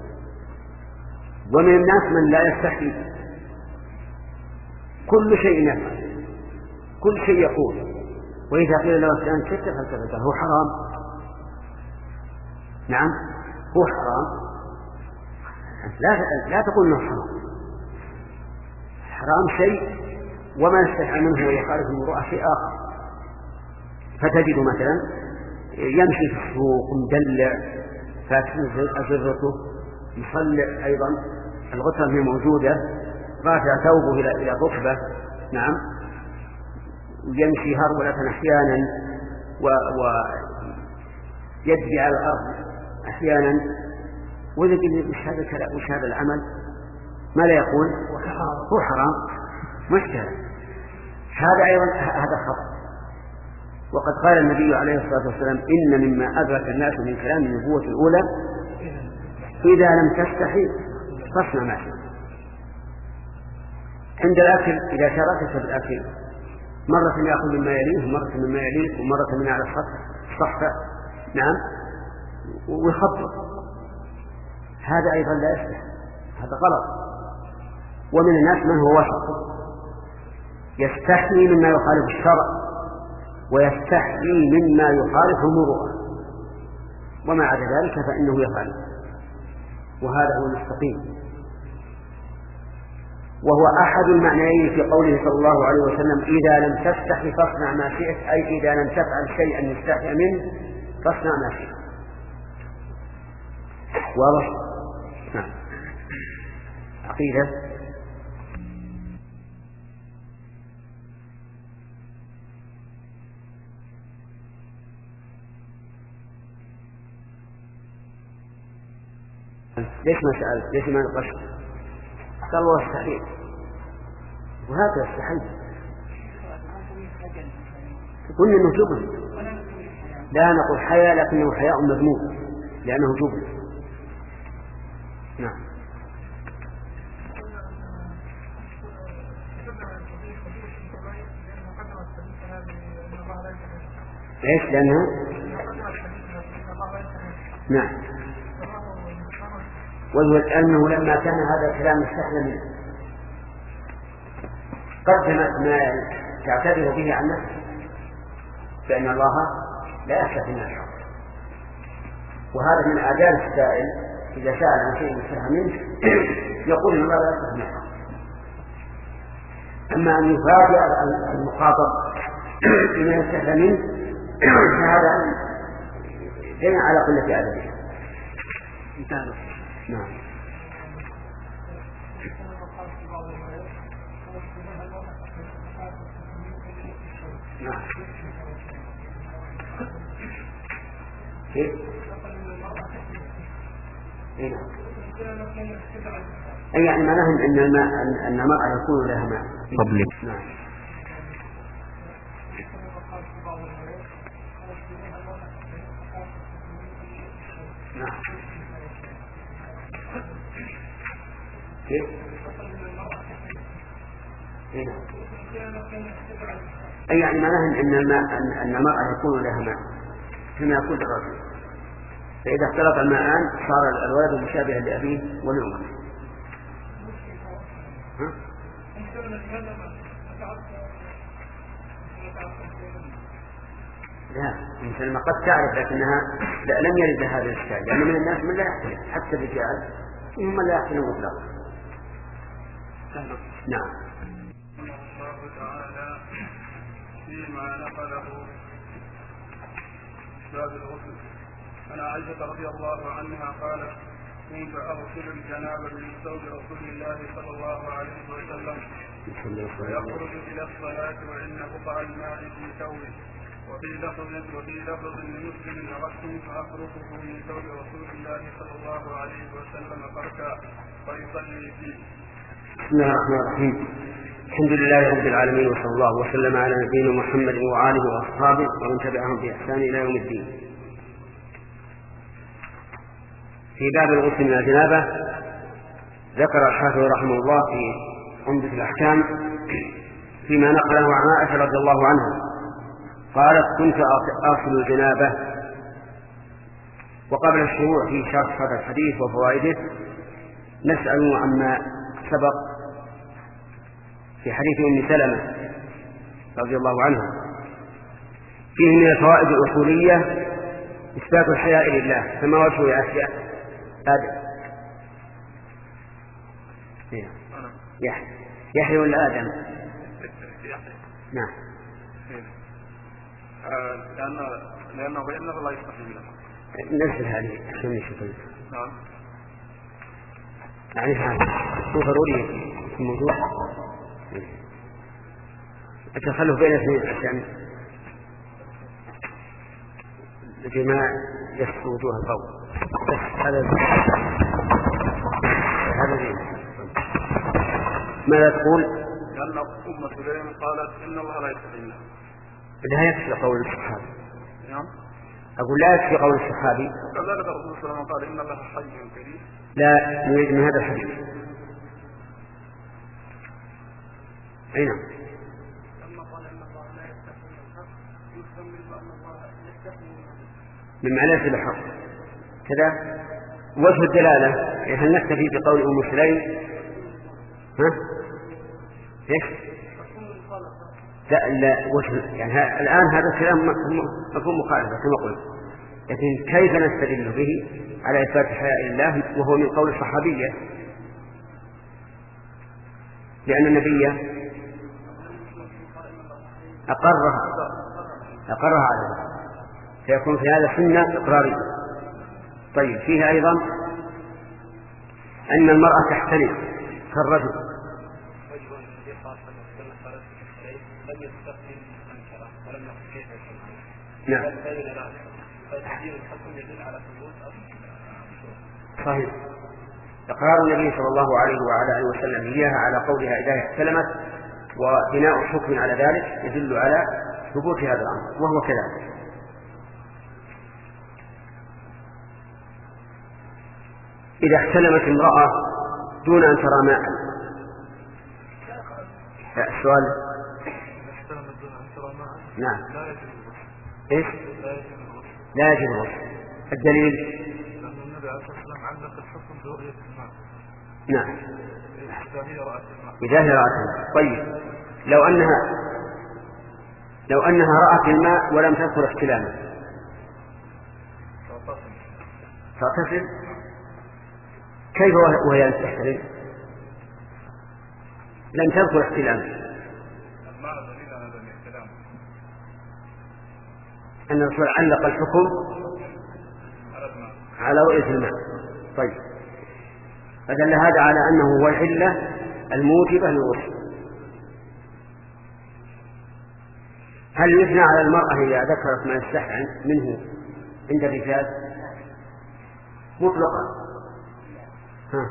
ومن الناس من لا يستحي، كل شيء يفعل، كل شيء يقول، وإذا قيل له الآن كيف فلسفته هو حرام. نعم هو حرام، لا لا تقول انه حرام. حرام شيء وما يستحي منه ويخالف المروءة شيء آخر. فتجد مثلا يمشي في السوق مدلع فاتح أزرته يصلي أيضا الغترة هي موجودة رافع ثوبه إلى إلى ركبه. نعم. ويمشي هرولة أحيانا ويدبي على الأرض أحيانا، ويقول وش هذا الكلام وش هذا العمل؟ ما لا يقول هو حرام مشكلة. هذا أيضا هذا خطأ. وقد قال النبي عليه الصلاة والسلام إن مما أدرك الناس من كلام النبوة الأولى إذا لم تستحي فاصنع ما شئت. عند الأكل إذا شاركت في الأكل مرة يأخذ مما يليه ومرة مما يليه ومرة من على الصحفة. نعم. ويخبط، هذا أيضا لا يصلح، هذا غلط. ومن الناس من هو وسط يستحيي مما يخالف الشرع ويستحيي مما يخالف المروءة، وما عدا ذلك فإنه يفعل، وهذا هو المستقيم. وهو أحد المعنيين في قوله صلى الله عليه وسلم إذا لم تستحي فاصنع ما شئت، أي إذا لم تفعل شيئا يستحي منه فاصنع ما شئت. واضح؟ نعم. عقيدة. ليش ما سألت؟ ليش ما نقشت؟ قال الله استحيل، وهذا استحيل. قلنا انه جبن، لا نقول حياء لكنه حياء مذموم. لأنه جبل. نعم. ايش لأنها نعم وهو أنه لما كان هذا الكلام مستحيلا منه قدمت ما تعتذر به عن نفسه فإن الله لا يستحي من الحق، وهذا من آداب السائل إذا سأل عن شيء مستحيل منه يقول إن الله لا يستحي من الحق. أما أن يفاجئ المخاطب بما يستحي منه فهذا دين على قلة أدبه. نعم. نعم. إيه؟ إيه؟ أي يعني معناه أن الماء أن المرأة يكون لها ماء. نعم. نعم. كيف؟ إيه؟ أي يعني معناه أن الماء أن المرأة يكون لها ماء كما يكون للرجل، فإذا اختلط الماءان صار الولد مشابها لأبيه ولأمه. ها؟ لا، مثل ما قد تعرف لكنها لا لم يرد هذا الإشكال، لأن من الناس من لا يحتلم حتى الرجال هم لا يحتلم مطلقا. نعم. الله تعالى فيما نقله باب الغسل عن عائشة رضي الله عنها قالت: كنت أغسل الجنابة من ثوب رسول الله صلى الله عليه وسلم ويخرج إلى الصلاة وإن بقع الماء في ثوبه، وفي لفظ وفي لفظ لمسلم: أردت فأخرجه من ثوب رسول الله صلى الله عليه وسلم فركع فيصلي فيه. بسم الله الرحمن الرحيم. الحمد لله رب العالمين، وصلى الله وسلم على نبينا محمد وآله وأصحابه ومن تبعهم بإحسان إلى يوم الدين. في باب الغسل من الجنابة ذكر الحافظ رحمه الله في عمدة الأحكام فيما نقله عن عائشة رضي الله عنها قالت: كنت أغسل الجنابة. وقبل الشروع في شرح هذا الحديث وفوائده نسأل عما سبق في حديث أم سلمة رضي الله عنها، فيه من الفوائد الأصولية إثبات الحياء لله. فما وجه يا أشياء آدم؟ يحيى يحيى ولا آدم؟ نعم. لأنه لأنه بأنه لا يستحي منه. نزل هذه عشان نشوف. نعم. يعني هذا هو ضروري في الموضوع. أتخلف بين اثنين عشان بما يسقط وجوه القوم. هذا هذا دين. ماذا تقول؟ لأن أم سليم قالت: إن الله لا يستحي منه. لا يكفي قول الصحابي. نعم. أقول لا يكفي قول الصحابي. كذلك الرسول صلى الله عليه وسلم قال: إن الله حي كريم. لا نريد من هذا الحديث. أي نعم. لما قال إن الله لا يستحي من الحق يفهم منه أن الله يستحي مما ليس بحق كذا. وجه الدلالة هل نكتفي بقول أم سليم؟ ها؟ إيش؟ لا لا وجه يعني الآن هذا الكلام مفهوم مخالفة كما قلت، لكن كيف نستدل به على إثبات حياء الله وهو من قول الصحابية؟ لأن النبي أقرها أقرها على ذلك، فيكون في هذا سنة إقرارية. طيب فيها أيضا أن المرأة تحترم كالرجل. نعم صحيح. إقرار النبي صلى الله عليه وعلى آله وسلم إياها على قولها إذا احتلمت وبناء الحكم على ذلك يدل على ثبوت هذا الأمر، وهو كذلك. إذا احتلمت امرأة دون أن ترى ماء. السؤال نعم إيش؟ لا يجب الغسل. الدليل لأن النبي عليه الصلاة والسلام علق الحكم برؤية الماء. نعم إذا هي رأت الماء. إذا هي رأت الماء. طيب لو أنها لو أنها رأت الماء ولم تذكر احتلامه تغتسل كيف وهي تحتلم؟ لم تذكر احتلامه. الماء دليل على الاحتلام. أن الرسول علق الحكم على رؤية الماء. طيب فدل هذا على أنه هو العلة الموجبة للغسل. هل يثنى على المرأة إذا ذكرت ما يستحسن منه عند الرجال مطلقا؟ ها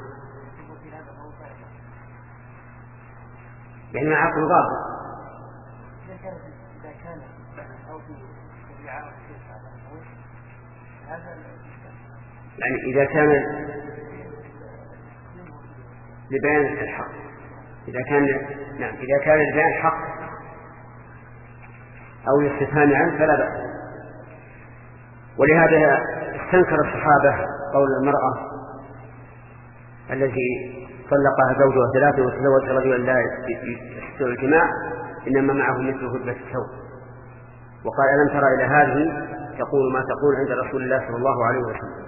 يعني عقل ضابط. يعني إذا كان لبيان الحق إذا كان نعم إذا كان لبيان الحق أو الاستفهام عنه فلا بأس. ولهذا استنكر الصحابة قول المرأة التي طلقها زوجها ثلاثة وتزوج رجلا لا يستطيع الجماع إنما معه مثل هدبة الثوب، وقال ألم ترى إلى هذه تقول ما تقول عند رسول الله صلى الله عليه وسلم.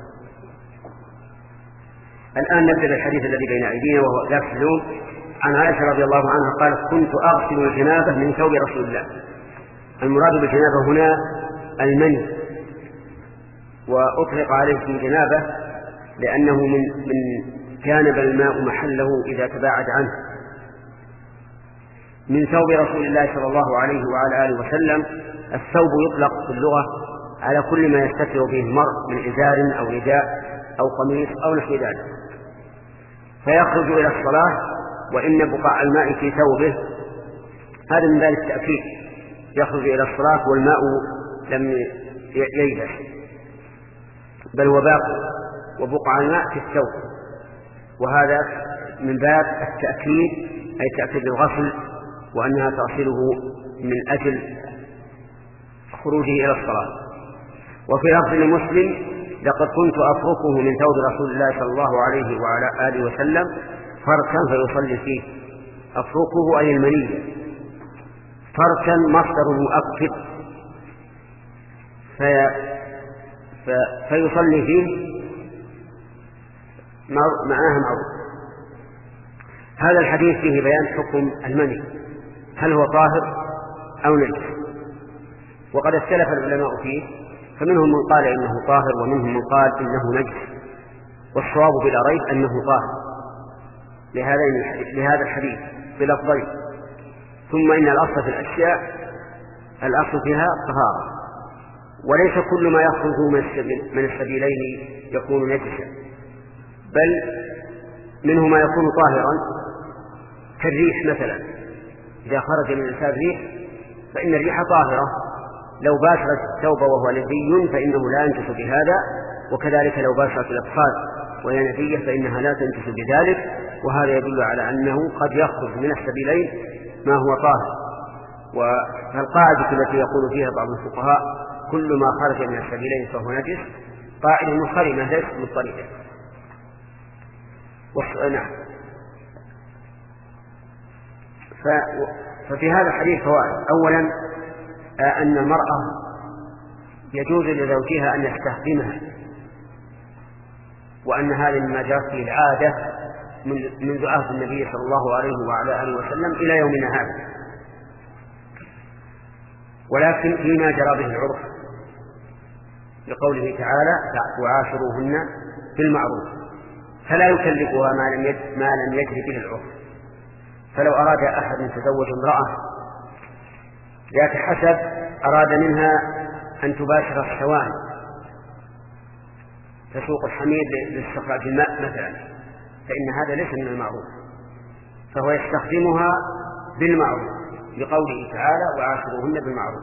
الآن نبدأ بالحديث الذي بين أيدينا وهو ذات اللون. عن عائشة رضي الله عنها قالت كنت أغسل الجنابة من ثوب رسول الله. المراد بالجنابة هنا المني، وأطلق عليه الجنابة لأنه من من جانب الماء محله إذا تباعد عنه. من ثوب رسول الله صلى الله عليه وعلى آله وسلم. الثوب يطلق في اللغة على كل ما يستتر به المرء من إزار أو رداء أو قميص أو نحو ذلك، فيخرج إلى الصلاة وإن بقاع الماء في ثوبه هذا من ذلك التأكيد، يخرج إلى الصلاة والماء لم ييبس بل هو باقي وبقع الماء في الثوب، وهذا من باب التأكيد أي تأكيد الغسل وأنها تغسله من أجل خروجه إلى الصلاة. وفي لفظ لمسلم لقد كنت أفركه من ثوب رسول الله صلى الله عليه وعلى آله وسلم فركا فيصلي فيه. أفركه أي المنية، فركا مصدر مؤكد في في فيصلي فيه معناها معروف. هذا الحديث فيه بيان حكم المني هل هو طاهر أو نجس، وقد اختلف العلماء فيه، فمنهم من قال إنه طاهر ومنهم من قال إنه نجس، والصواب بلا ريب أنه طاهر لهذا الحديث بلفظين. ثم إن الأصل في الأشياء الأصل فيها طهارة، وليس كل ما يخرج من السبيلين يكون نجسا، بل منه ما يكون طاهرا كالريح مثلا. إذا خرج من الإنسان ريح فإن الريح طاهرة، لو باشرت الثوب وهو نفي فإنه لا ينجس بهذا، وكذلك لو باشرت الأبخاذ وهي نفية فإنها لا تنجس بذلك. وهذا يدل على أنه قد يخرج من السبيلين ما هو طاهر. والقاعدة التي يقول فيها بعض الفقهاء كل ما خرج من السبيلين فهو نجس قاعدة منخرمة ليست مضطردة. نعم. ففي هذا الحديث فوائد. أولا أن المرأة يجوز لزوجها أن يستخدمها، وأن هذا مما جرت به العادة منذ عهد النبي صلى الله عليه وعلى آله وسلم إلى يومنا هذا، ولكن فيما جرى به العرف لقوله تعالى وعاشروهن بالمعروف، فلا يكلفها ما لم يجري ما لم يجري به العرف. فلو أراد أحد أن يتزوج امرأة ذات حسب أراد منها أن تباشر الحيوان تسوق الحمير لاستخراج الماء مثلا، فإن هذا ليس من المعروف، فهو يستخدمها بالمعروف لقوله تعالى وعاشروهن بالمعروف.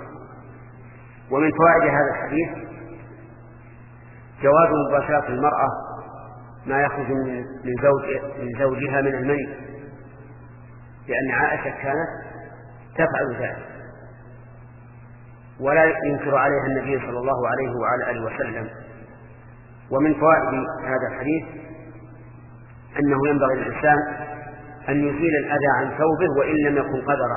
ومن فوائد هذا الحديث جواز مباشرة المرأة ما يخرج من زوج من زوجها من المني، لأن عائشة كانت تفعل ذلك ولا ينكر عليها النبي صلى الله عليه وعلى آله وسلم. ومن فوائد هذا الحديث أنه ينبغي للإنسان أن يزيل الأذى عن ثوبه وإن لم يكن قدرا،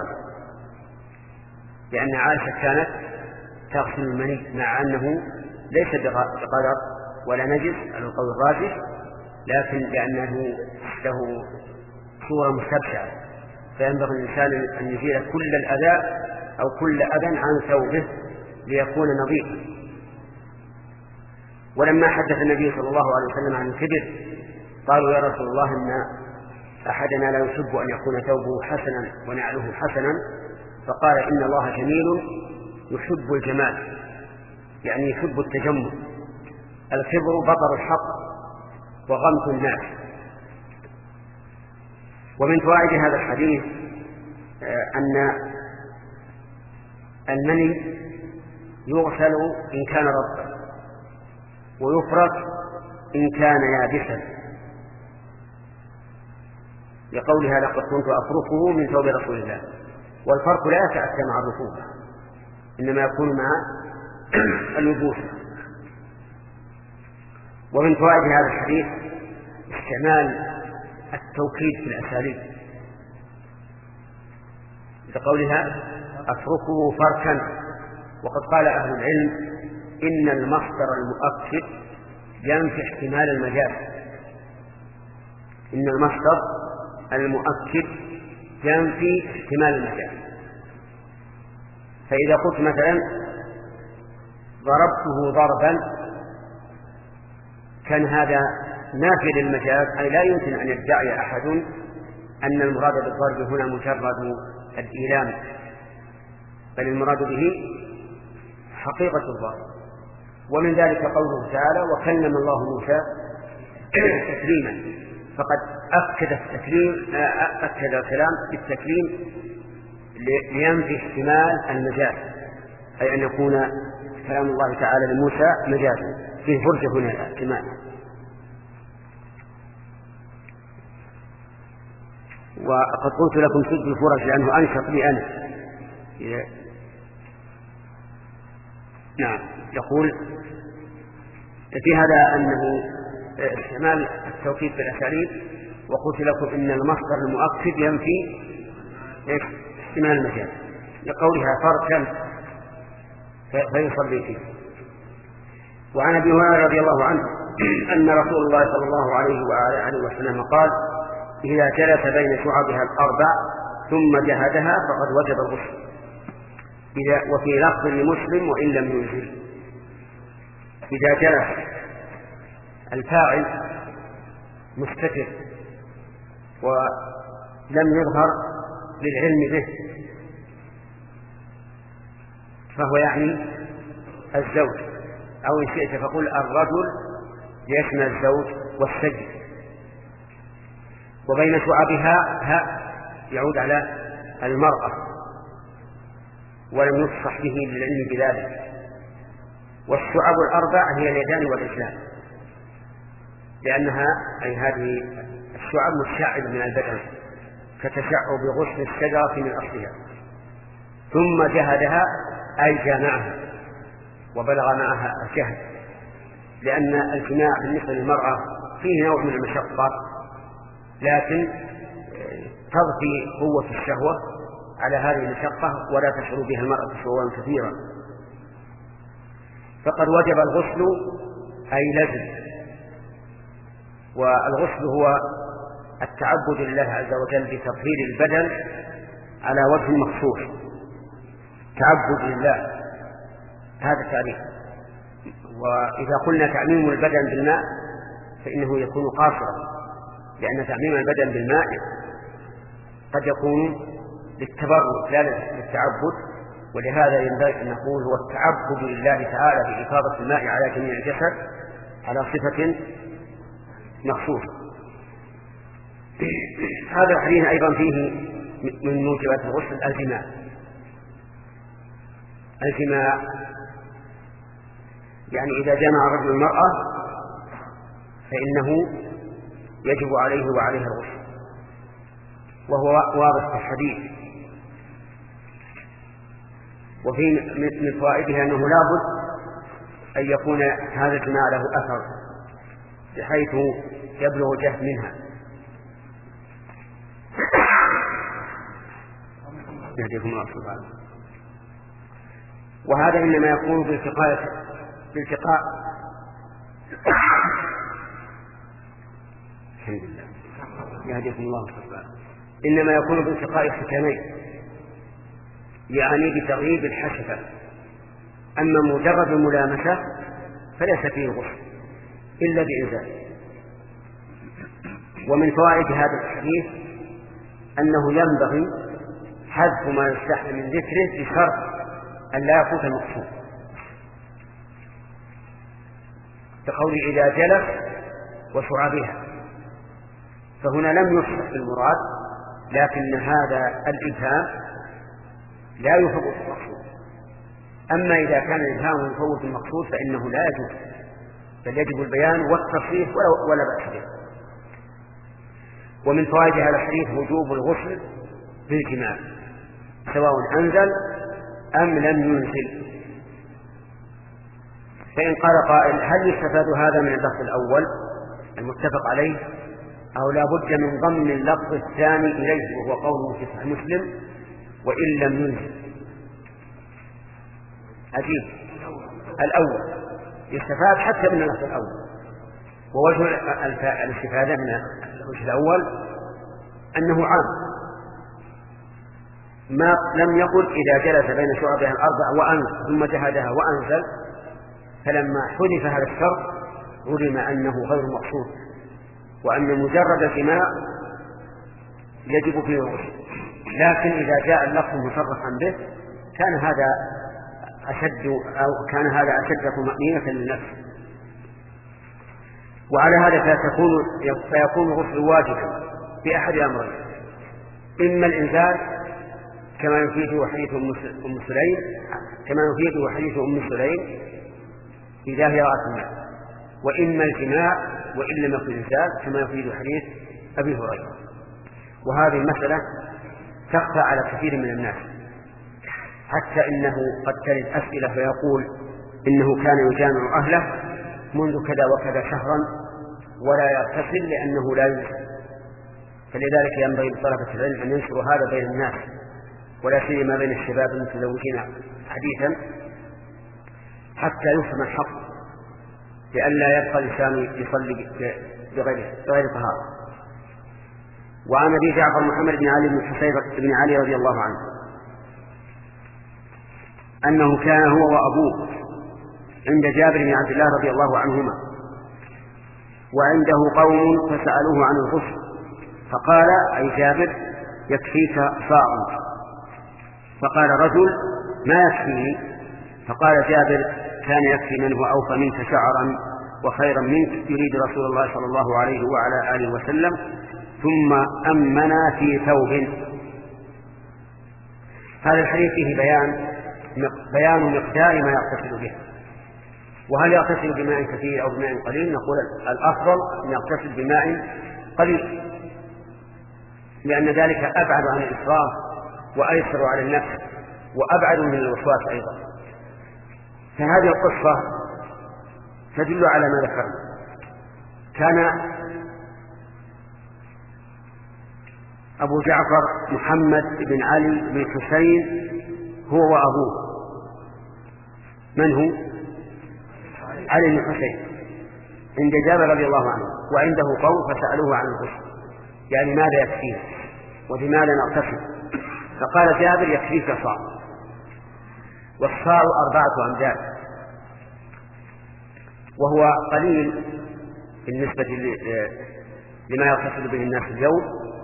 لأن عائشة كانت تغسل المني مع أنه ليس بقدر ولا نجس على القول الراجح، لكن لأنه له صورة مستبشعة، فينبغي الإنسان أن يزيل كل الأذى أو كل أذى عن ثوبه ليكون نظيفا. ولما حدث النبي صلى الله عليه وسلم عن الكبر قالوا يا رسول الله إن أحدنا لا يحب أن يكون ثوبه حسنا ونعله حسنا، فقال إن الله جميل يحب الجمال، يعني يحب التجمل. الكبر بطر الحق وغمط الناس. ومن فوائد هذا الحديث أن المني يغسل إن كان رطبا ويفرك إن كان يابسا، لقولها لقد كنت أفركه من ثوب رسول الله. والفرق لا يتأتى مع الرطوبة، إنما يكون مع اليبوس. ومن فوائد هذا الحديث استعمال التوكيد في الأساليب، لقولها أفركه فركا. وقد قال أهل العلم إن المصدر المؤكد ينفي احتمال المجاز، إن المصدر المؤكد ينفي احتمال المجاز. فإذا قلت مثلا ضربته ضربا كان هذا نافي للمجاز، أي لا يمكن أن يدعي أحد أن المراد بالضرب هنا مجرد الإيلام، بل المراد به حقيقة الضرب. ومن ذلك قوله تعالى وكلم الله موسى تكليما، فقد أكد التكليم أكد الكلام بالتكليم لينفي احتمال المجاز، أي أن يكون كلام الله تعالى لموسى مجازا، فيه فرجة هنا الاحتمال. وقد قلت لكم سد الفرج لأنه أنشط لي أنا. نعم. يقول في هذا أنه استعمال التوكيد في الأساليب. وقلت لكم إن المصدر المؤكد ينفي احتمال المجاز، لقولها فركا فيصلي فيه. وعن أبي هريرة رضي الله عنه أن رسول الله صلى الله عليه وعلى آله وسلم قال إذا جلس بين شعبها الأربع ثم جهدها فقد وجب الغسل. وفي لفظ لمسلم وإن لم ينزل. إذا جلس الفاعل مستتر ولم يظهر للعلم به فهو يعني الزوج، أو إن شئت فقل الرجل ليشمل الزوج والسيد. وبين شعبها ها يعود على المرأة ولم يفصح به للعلم بذلك. والشعب الأربع هي اليدان والرجلان، لأنها أي هذه الشعب متشعبة من البدن كتشعب غصن الشجرة من أصلها. ثم جهدها أي جامعها وبلغ معها الجهد، لأن الجماع بالنسبة للمرأة فيه نوع من المشقة، لكن تضفي قوة الشهوة على هذه المشقة ولا تشعر بها المرأة شعورا كثيرا. فقد وجب الغسل أي لزم. والغسل هو التعبد لله عز وجل بتطهير البدن على وجه مخصوص، تعبد لله، هذا التعريف. وإذا قلنا تعميم البدن بالماء فإنه يكون قاصرا، لأن تعميم البدن بالماء قد يكون للتبرد لا للتعبد، ولهذا ينبغي أن نقول هو التعبد لله تعالى بإفاضة الماء على جميع الجسد على صفة مخصوصة. هذا الحديث أيضا فيه من موجبات الغسل الجماع. الجماع يعني إذا جمع الرجل المرأة فإنه يجب عليه وعليها الغسل، وهو واضح في الحديث. وفي من فوائدها أنه لا بد أن يكون هذا الجماع له أثر بحيث يبلغ الجهد منها. يهديكم الله سبحانه. وهذا إنما يكون بالتقاء بالتقاء الحمد لله يهديكم الله سبحانه. إنما يكون بالتقاء الختامين، يعني بتغييب الحشفة. أما مجرد الملامسة فليس فيه غسل إلا بإنزال. ومن فوائد هذا الحديث أنه ينبغي حذف ما يستحل من ذكره بشرط أن لا يفوت المقصود، كقول إذا جلس وشعبها، فهنا لم يشرح بالمراد، لكن هذا الإبهام لا يفوت المقصود. أما إذا كان الإبهام يفوت المقصود فإنه لا يجوز، بل يجب البيان والتصريح ولا بأس به. ومن فوائد هذا الحديث وجوب الغسل بالجماع سواء أنزل أم لم ينزل. فإن قال قائل هل يستفاد هذا من اللفظ الأول المتفق عليه أو لا بد من ضم اللفظ الثاني إليه وهو قوله في صحيح مسلم وإن لم ينزل؟ عجيب. الأول يستفاد حتى من اللفظ الأول. ووجه الاستفادة من الوجه الأول أنه عام، ما لم يقل إذا جلس بين شعبها الأربع وأنزل ثم جهدها وأنزل، فلما حذف هذا الشرط علم أنه غير مقصود، وأن مجرد الجماع يجب فيه الغسل. لكن إذا جاء اللفظ مصرحا به كان هذا أشد أو كان هذا أشد طمأنينة للنفس. وعلى هذا فيكون فيكون الغسل واجبا بأحد أمرين: إما الإنزال كما يفيده حديث أم سليم كما يفيده حديث أم سليم إذا هي رأت الماء، وإما الجماع وإن لم يكن إنزال كما يفيد حديث أبي هريرة. وهذه المسألة تخفى على كثير من الناس، حتى إنه قد ترد أسئلة فيقول إنه كان يجامع أهله منذ كذا وكذا شهرا ولا يغتسل لأنه لا ينزل. فلذلك ينبغي لطلبة العلم أن ينشروا هذا بين الناس، ولا سيما بين الشباب المتزوجين حديثا، حتى يفهم الحق، لئلا يبقى الإنسان يصلي بغير بغير طهارة. وعن أبي جعفر محمد بن علي بن حسين بن علي رضي الله عنه أنه كان هو وأبوه عند جابر بن عبد الله رضي الله عنهما، وعنده قوم فسألوه عن الغسل، فقال أي جابر يكفيك صاع. فقال رجل ما يكفيني؟ فقال جابر كان يكفي من هو أوفى منك شعرا وخيرا منك يريد رسول الله صلى الله عليه وعلى آله وسلم، ثم أمنا في ثوب. هذا الحديث فيه بيان بيان مقدار ما يغتسل به، وهل يغتسل بماء كثير أو بماء قليل؟ نقول الأفضل أن يغتسل بماء قليل، لأن ذلك أبعد عن الإسراف وأيسر على النفس وأبعد من الوسواس أيضا. فهذه القصة تدل على ما ذكرنا. كان أبو جعفر محمد بن علي بن حسين هو وأبوه. من هو؟ علي بن حسين عند جابر رضي الله عنه، وعنده قوم فسألوه عن الغسل، يعني ماذا يكفيه وبماذا نغتسل؟ فقال جابر يكفيك صاع، والصاع أربعة أمداد، وهو قليل بالنسبة لما يغتسل به الناس اليوم.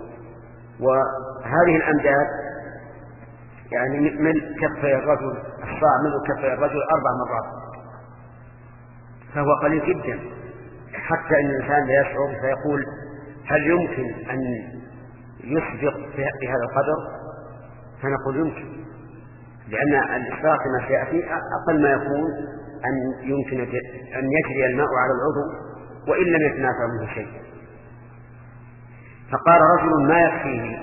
وهذه الأمداد يعني من كفي الرجل، الصاع من كفي الرجل أربع مرات، فهو قليل جدا، حتى أن الإنسان لا يشعر فيقول هل يمكن أن يسبق بهذا القدر؟ فنقول يمكن، لأن الإسراف كما سيأتي أقل ما يكون أن يمكن أن يجري الماء على العضو وإن لم يتنافع منه شيء. فقال رجل ما يكفيه،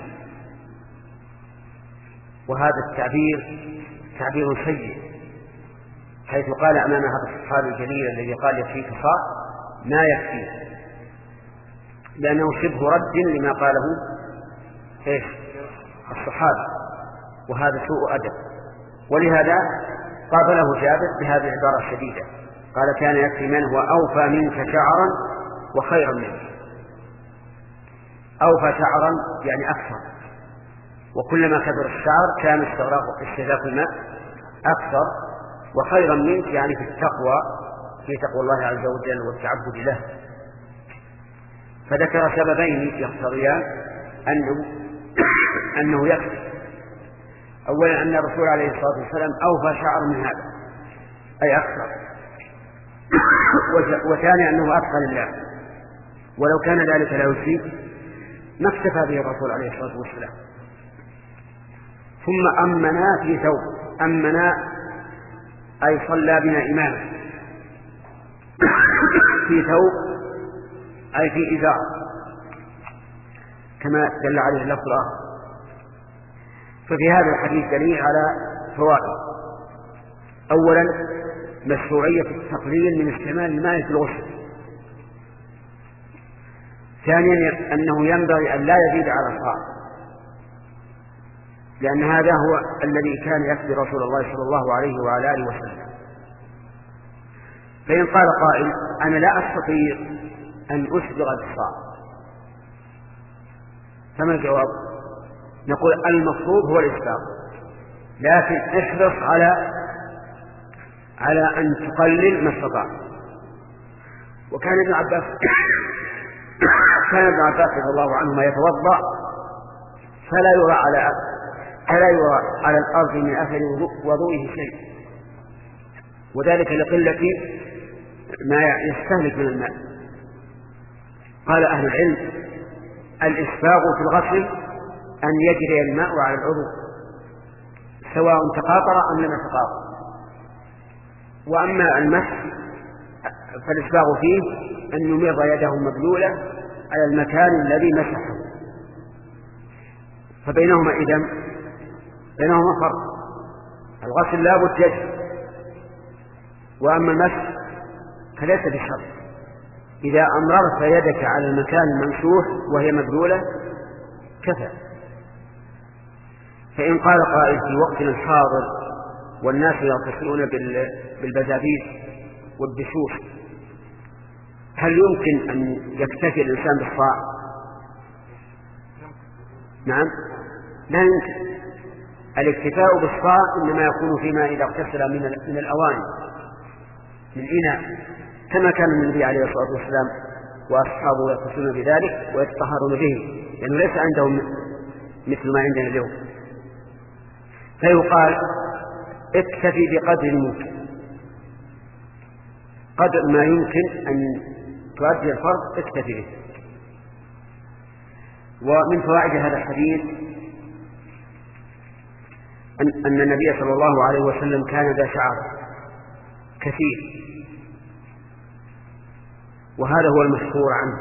وهذا التعبير تعبير سيء، حيث قال أمام هذا الصحابي الجليل الذي قال يكفيك صاع ما يكفيه، لأنه شبه رد لما قاله إيش الصحابي، وهذا سوء أدب. ولهذا قابله جابر بهذه العبارة الشديدة، قال كان يكفي من هو أوفى منك شعرا وخيرا منك. أوفى شعرا يعني أكثر، وكلما كثر الشعر كان استغراق الماء أكثر، وخيرا منك يعني في التقوى، في تقوى الله عز وجل والتعبد له. فذكر سببين يقتضيان أنه, أنه يكفي. أولا أن الرسول عليه الصلاة والسلام أوفى شعر من هذا أي أكثر، وثانيا أنه أتقى لله، ولو كان ذلك لا يكفي ما اكتفى به الرسول عليه الصلاة والسلام. ثم أمنا في ثوب، أمنا أي صلى بنا إماما في ثوب أي في إزار، كما دل عليه اللفظ الآخر. ففي هذا الحديث دليل على فوائد. أولا مشروعية التقليل من استعمال الماء في الغسل. ثانيا أنه ينبغي أن لا يزيد على الصاع، لأن هذا هو الذي كان يكفي رسول الله صلى الله عليه وعلى آله وسلم. فإن قال قائل أنا لا أستطيع أن أسبغ الصاع، فما الجواب؟ نقول المفروض هو الإسباغ، لكن احرص على على أن تقلل ما استطاع. وكان ابن عباس كان ابن عباس رضي الله عنهما يتوضأ فلا يرى على فلا يرى على الأرض من أثر وضوئه شيء، وذلك لقلة ما يستهلك من الماء. قال أهل العلم الإسباغ في الغسل أن يجري الماء على العضو سواء تقاطر أم لم يتقاطر. وأما المسح فالإسباغ فيه أن يميض يده مبلولة على المكان الذي مسحه، فبينهما إذن بينهما فرق. الغسل لا بد يجري، وأما المسح فليس بشرط. إذا أمررت يدك على المكان الممسوح وهي مبلولة كفى. فإن قال قائل في وقتنا الحاضر والناس يغتسلون بالبزابيز والدشوش، هل يمكن أن يكتفي الإنسان بالصاع؟ نعم لا يمكن. الاكتفاء بالصاع إنما يكون فيما إذا اغتسل من من الأواني من إناء، كما كان النبي عليه الصلاة والسلام وأصحابه يغتسلون بذلك ويتطهرون به، لأنه يعني ليس عندهم مثل ما عندنا اليوم. فيقال اكتفي بقدر الممكن، قدر ما يمكن أن تؤدي الفرض اكتفي به. ومن فوائد هذا الحديث أن النبي صلى الله عليه وسلم كان ذا شعر كثير، وهذا هو المشهور عنه،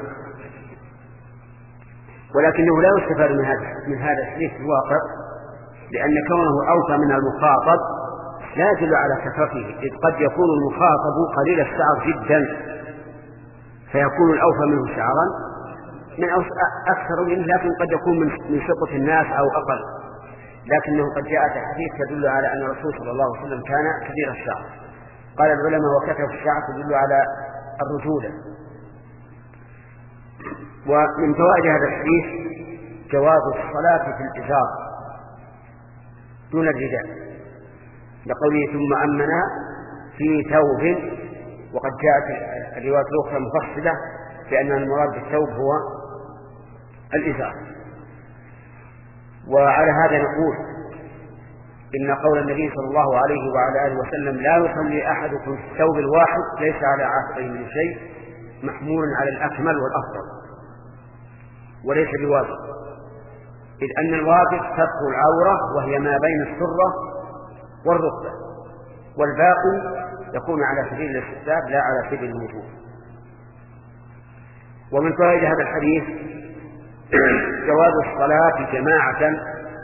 ولكنه لا يستفاد من هذا من هذا الحديث في الواقع، لأن كونه أوفى من المخاطب لا يدل على كثرته، إذ قد يكون المخاطب قليل الشعر جدا فيكون الأوفى منه شعرا من أكثر منه، لكن قد يكون من شقة الناس أو أقل. لكنه قد جاءت الحديث تدل على أن الرسول صلى الله عليه وسلم كان كثير الشعر. قال العلماء وكثرة الشعر تدل على الرجولة. ومن فوائد هذا الحديث جواز الصلاة في الإزار دون الرداء، لقوله ثم أمنا في ثوب، وقد جاءت الروايات الأخرى مفصلة بأن المراد بالثوب هو الإزار. وعلى هذا نقول إن قول النبي صلى الله عليه وعلى آله وسلم لا يصلي أحدكم في الثوب الواحد ليس على عاتقه من شيء محمول على الأكمل والأفضل وليس بواجب، إذ أن الواجب ستر العورة وهي ما بين السرة والركبة، والباقي يكون على سبيل الاستحباب لا على سبيل الوجوب. ومن فوائد هذا الحديث جواز الصلاة جماعة،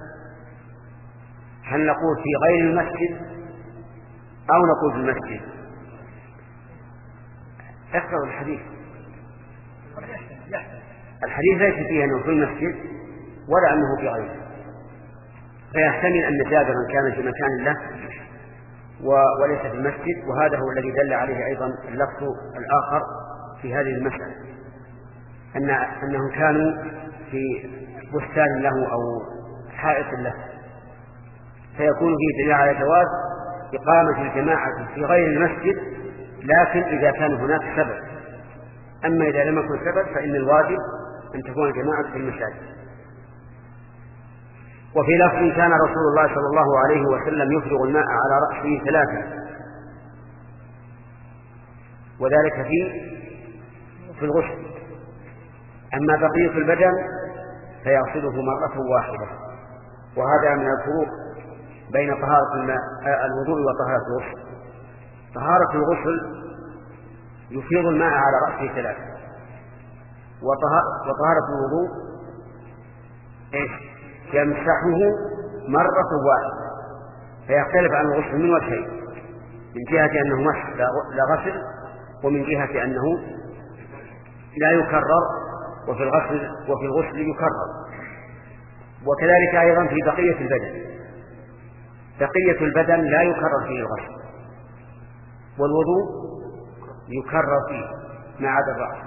هل نقول في غير المسجد أو نقول في المسجد؟ اقرأ الحديث. الحديث ليس فيه أنه في المسجد ولا أنه في غيره، فيحتمل أن جابرا كان في مكان له وليس في المسجد، وهذا هو الذي دل عليه أيضا اللفظ الآخر في هذه المسألة، أن أنهم كانوا في بستان له أو حائط له، فيكون فيه دليل على جواز إقامة الجماعة في غير المسجد، لكن إذا كان هناك سبب. أما إذا لم يكن سبب فإن الواجب أن تكون الجماعة في المساجد. وفي لفظ كان رسول الله صلى الله عليه وسلم يفرغ الماء على رأسه ثلاثة، وذلك في في الغسل. أما بقية البدن فيغسله مرة واحدة، وهذا من الفروق بين طهارة الماء الوضوء وطهارة الغسل. طهارة الغسل يفيض الماء على رأسه ثلاثة، وطهارة الوضوء إيش؟ يمسحه مرة واحدة، فيختلف عن الغسل من وجهين: من جهة أنه مسح لا غسل، ومن جهة أنه لا يكرر، وفي الغسل وفي الغسل يكرر. وكذلك أيضا في بقية البدن، بقية البدن لا يكرر فيه الغسل، والوضوء يكرر فيه ما عدا الرأس.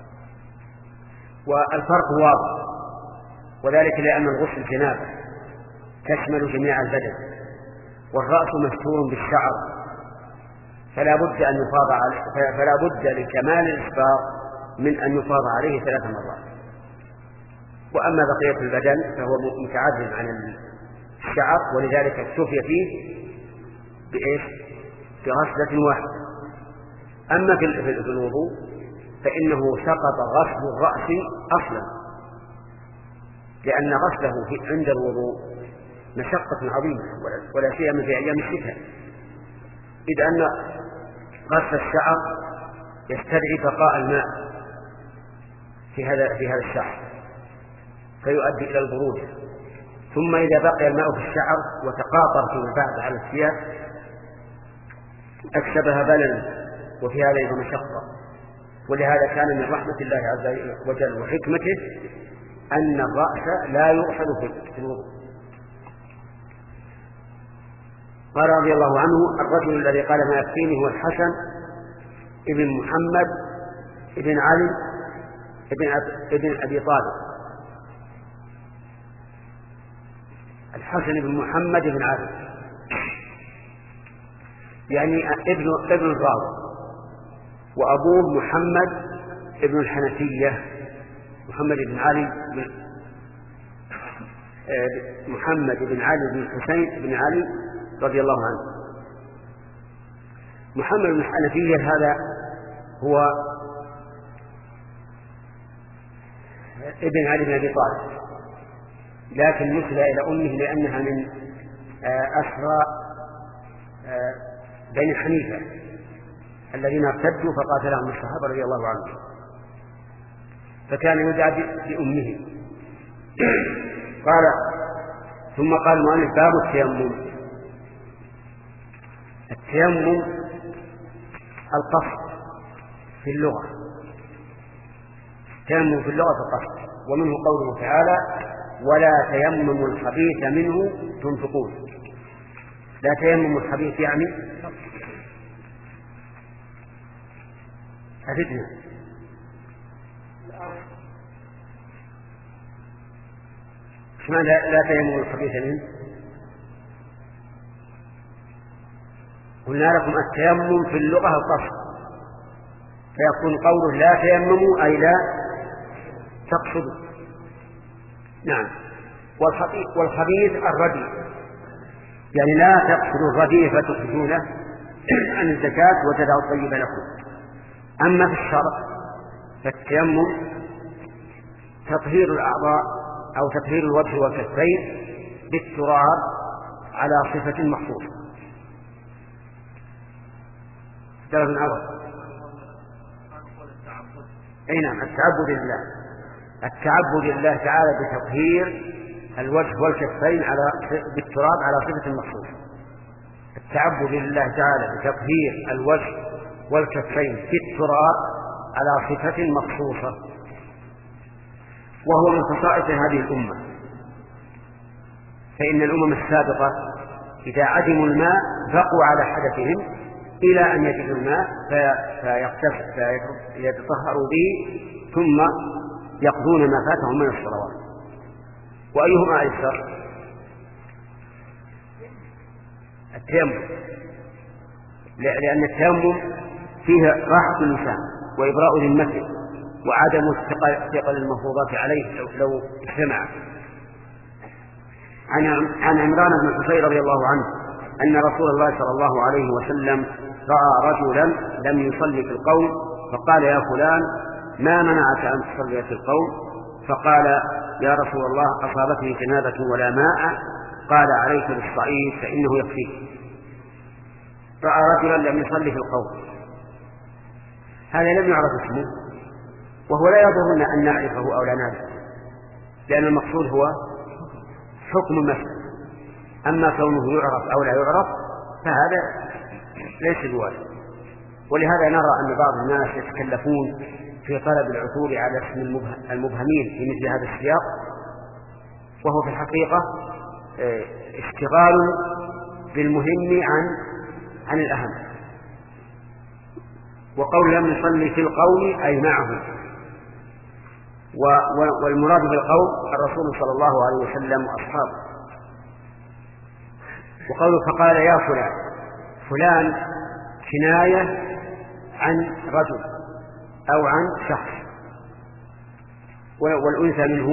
والفرق واضح، وذلك لأن الغسل جنابة تشمل جميع البدن، والرأس مستور بالشعر، فلا بد أن يفاض عليه، فلا بد لكمال الإسباغ من أن يفاض عليه ثلاث مرات. وأما بقية البدن فهو متعدد عن الشعر، ولذلك اكتفي فيه بإيش؟ بغسلة واحدة. أما في الوضوء فإنه سقط غسل الرأس أصلا، لأن غسله عند الوضوء مشقة عظيمة، ولا سيما في أيام الشتاء، إذ أن غسل الشعر يستدعي بقاء الماء في هذا في هذا الشعر فيؤدي إلى البرودة، ثم إذا بقي الماء في الشعر وتقاطر فيما بعد على الثياب أكسبها بللا، وفي هذا أيضا مشقة. ولهذا كان من رحمة الله عز وجل وحكمته أن الرأس لا يؤخذ في الوضوء. قال رضي الله عنه: الرجل الذي قال ما يكفيني هو الحسن ابن محمد ابن علي ابن, أب... ابن أبي طالب. الحسن بن محمد بن علي يعني ابن ابن الراوي، وأبوه محمد ابن الحنفية، محمد بن علي بن محمد بن علي بن حسين بن علي رضي الله عنه. محمد بن الحنفية هذا هو ابن علي بن أبي طالب، لكن نسب إلى أمه لأنها من أسرى بني حنيفة الذين ارتدوا فقاتلهم الصحابة رضي الله عنهم، فكان يدعى بأمه. قال ثم قال المؤلف: باب التيمم. التيمم القصد في اللغة، التيمم في اللغة القصد، ومنه قوله تعالى: ولا تيمموا الخبيث منه تنفقون. لا تيمموا الخبيث يعني أفدنا. اسمع لا تيمموا الخبيث منه. قلنا لكم التيمم في اللغة القصد، فيكون قوله لا تيمموا أي لا تقصدوا. نعم. والخبيث الرديء، يعني لا تقصدوا الرديء فتخرجونه عن الزكاة وتدعوا الطيب لكم. أما في الشرع فالتيمم تطهير الأعضاء أو تطهير الوجه والكفين بالتراب على صفة مخصوصة. درجة عوض. أي نعم، التعبد لله. التعبد لله تعالى بتطهير الوجه والكفين على بالتراب على صفة مخصوصة. التعبد لله تعالى بتطهير الوجه والكفين بالتراب على صفة مخصوصة، وهو من خصائص هذه الأمة. فإن الأمم السابقة إذا عدموا الماء بقوا على حدثهم إلى أن يجدوا الماء فيتطهروا به ثم يقضون ما فاتهم من الصلوات. وأيهما أيسر؟ التيمم، لأن التيمم فيه راحة الإنسان وإبراء ذمته وعدم ثقل المفروضات عليه لو اجتمع. عن عمران بن حسين رضي الله عنه أن رسول الله صلى الله عليه وسلم رأى رجلا لم يصلي في القوم فقال: يا فلان ما منعك أن تصلي في القوم؟ فقال: يا رسول الله أصابتني جنابة ولا ماء. قال: عليك بالصعيد فإنه يكفيك. رأى رجلا لم يصلي في القوم، هذا لم يعرف اسمه، وهو لا يضرنا أن نعرفه أو لا نعرفه، لأن المقصود هو حكم المسألة. أما كونه يعرف أو لا يعرف فهذا ليس بواجب. ولهذا نرى أن بعض الناس يتكلفون في طلب العثور على اسم المبهمين في مثل هذا السياق، وهو في الحقيقة اشتغال بالمهم عن عن الأهم. وقول لم يصلي في القوم أي معه، والمراد بالقوم الرسول صلى الله عليه وسلم وأصحابه. وقوله فقال: يا فلان، فلان كناية عن رجل أو عن شخص، والأنثى منه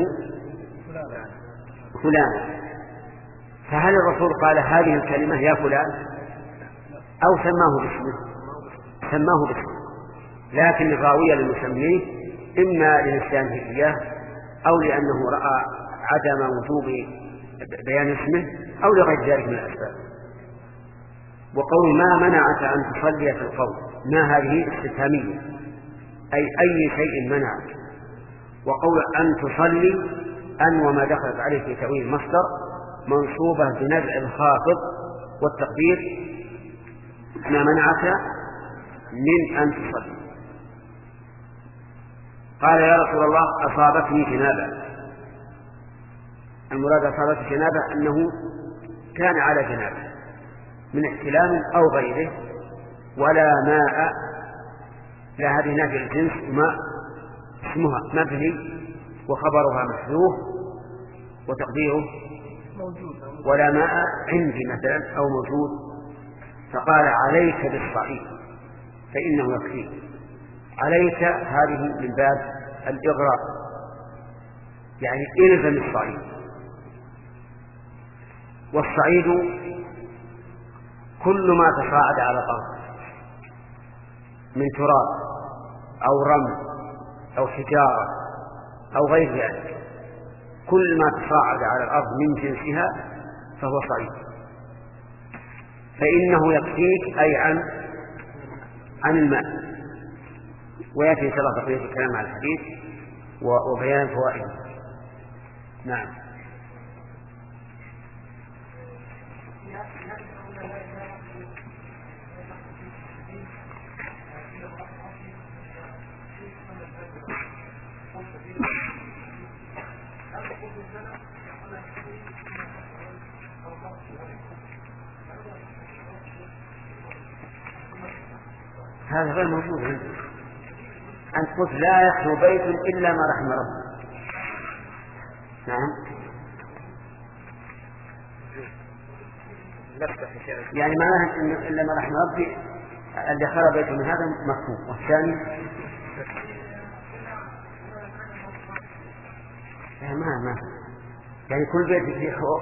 فلان. فهل الرسول قال هذه الكلمة يا فلان أو سماه باسمه؟ سماه باسمه، لكن الراوية للمسميه إما لنسيانه إياه أو لأنه رأى عدم وجوب بيان اسمه أو لغير ذلك من الأسباب. وقول ما منعك أن تصلي في القوم، ما هذه استفهامية أي أي شيء منعك. وقول أن تصلي أن وما دخلت عليه في تأويل المصدر منصوبة بنزع الخافض، والتقدير ما منعك من أن تصلي. قال: يا رسول الله أصابتني جنابة. المراد أصابته جنابة أنه كان على جنابة من احتلام أو غيره، ولا ماء، لا هذه نافية الجنس، ماء اسمها مبني وخبرها محذوف وتقديره ولا ماء عندي مثلا أو موجود. فقال: عليك بالصعيد فإنه يكفيك. عليك هذه من باب الإغراء، يعني إلزم الصعيد. والصعيد كل ما تصاعد على الأرض من تراب أو رمل أو حجارة أو غير ذلك، كل ما تصاعد على الأرض من جنسها فهو صعيد. فإنه يكفيك أي عن عن الماء. ويأتي إن شاء الله بقية الكلام على الحديث وبيان فوائده. نعم. هذا غير موجود عندي. أنت قلت لا يخلو بيت إلا ما رحم ربي. نعم. يعني معناها إن إلا ما رحم ربي الذي خلى بيت من هذا مفهوم. والثاني لا ما ما يعني كل بيت فيه خوف.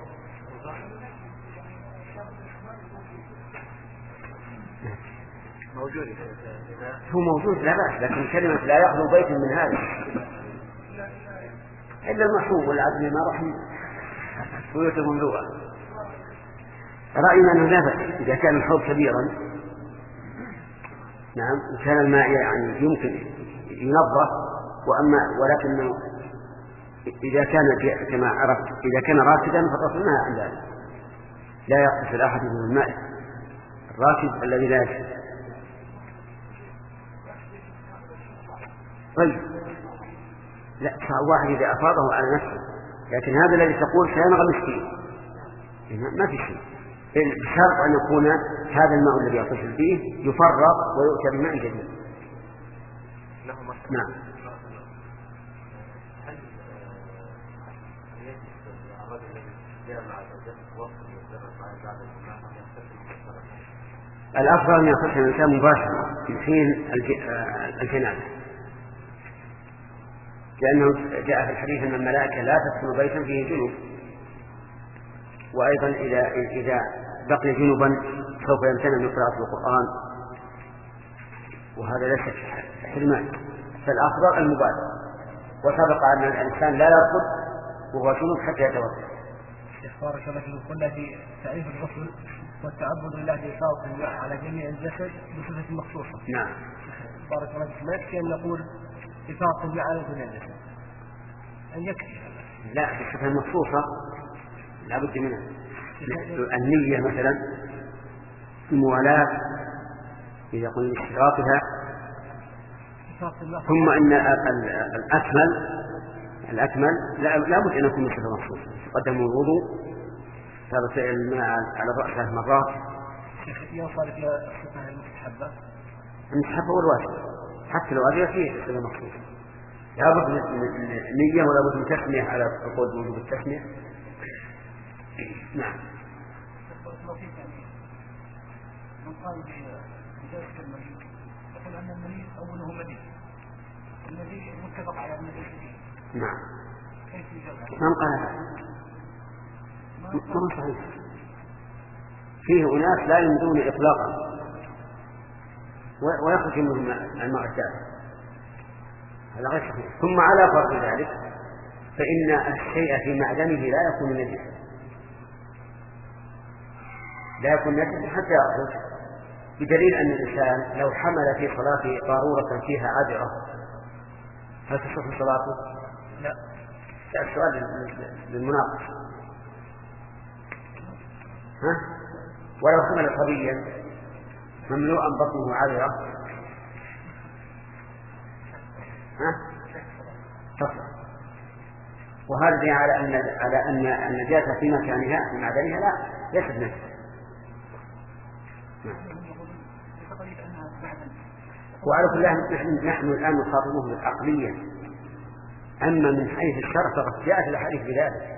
موجود هو موجود لا بأس، لكن كلمة لا يخلو بيت من هذا إلا المحبوب والعدل ما رحم بيوت مملوءة. رأينا أنه لا بأس إذا كان الحوض كبيرا. نعم. وكان الماء يعني يمكن ينظف، وأما ولكن إذا كان كما عرفت إذا كان راكدا فالرسول نهى عن ذلك، لا يغتسل أحد من الماء الراكد الذي لا يشرب. طيب لا واحد إذا أفاضه على نفسه، لكن هذا الذي تقول سينغمس فيه ما في شيء، بشرط أن يكون هذا الماء الذي يغتسل فيه يفرغ ويؤتى بماء جديد. نعم. الأفضل أن يغتسل الإنسان مباشرة في حين الجنابة، لأنه جاء في الحديث أن الملائكة لا تدخل بيتا فيه جنوب، وأيضا إذا إذا بقي جنوبا سوف يمتنع من قراءة القرآن، وهذا ليس حرمان، فالأفضل المبادرة. وسبق أن الإنسان لا يرقد وهو جنوب حتى يتوضأ. بارك الله فيكم. قلنا في تعريف الغسل والتعبد لله بإفاضة الماء على جميع الجسد بصفة مخصوصة. نعم. بارك الله فيكم. ما يكفي أن نقول إفاضة الماء على جميع الجسد، أن يكفي؟ لا، بصفة مخصوصة لا بد منها. النية مثلا الموالاة إذا قلنا اشتراطها، ثم أن الأكمل الأكمل لا بد أن يكون بصفة مخصوصة. قدموا الوضوء ثابت الماء على الرأس ثلاث مرات. يوصل إلى الصفة المستحبة. المستحبة والواجب حتى لو أجل فيه بصفة مخصوصة، لا بد من نية ولا بد من تسمية على القول بوجوب التسمية. نعم. من قال بجلسة المريض يقول أن المريض أوله مدين، الذي متفق على أنه شديد. نعم. كيف يجلس؟ من قال هذا؟ ما صحيح. فيه أناس لا يمدون إطلاقا ويخرج منهم الماء الدافئ، هذا غير صحيح. ثم على فرض ذلك فإن الشيء في معدنه لا يكون نجسا، لا يكون نجسا حتى يخرج، بدليل أن الإنسان لو حمل في صلاته قارورة فيها عذرة هل تصح صلاته؟ لا. السؤال للمناقش. ها؟ ولو حمل صبيا مملوءا بطنه عذرة ها؟ تصح. وهذا دليل على أن على أن النجاسة في مكانها في معدنها لا ليست نجسة. وعلى كل حال نحن الآن نخاطبه بالعقلية، أما من حيث الشرع فقد جاءت الأحاديث بذلك،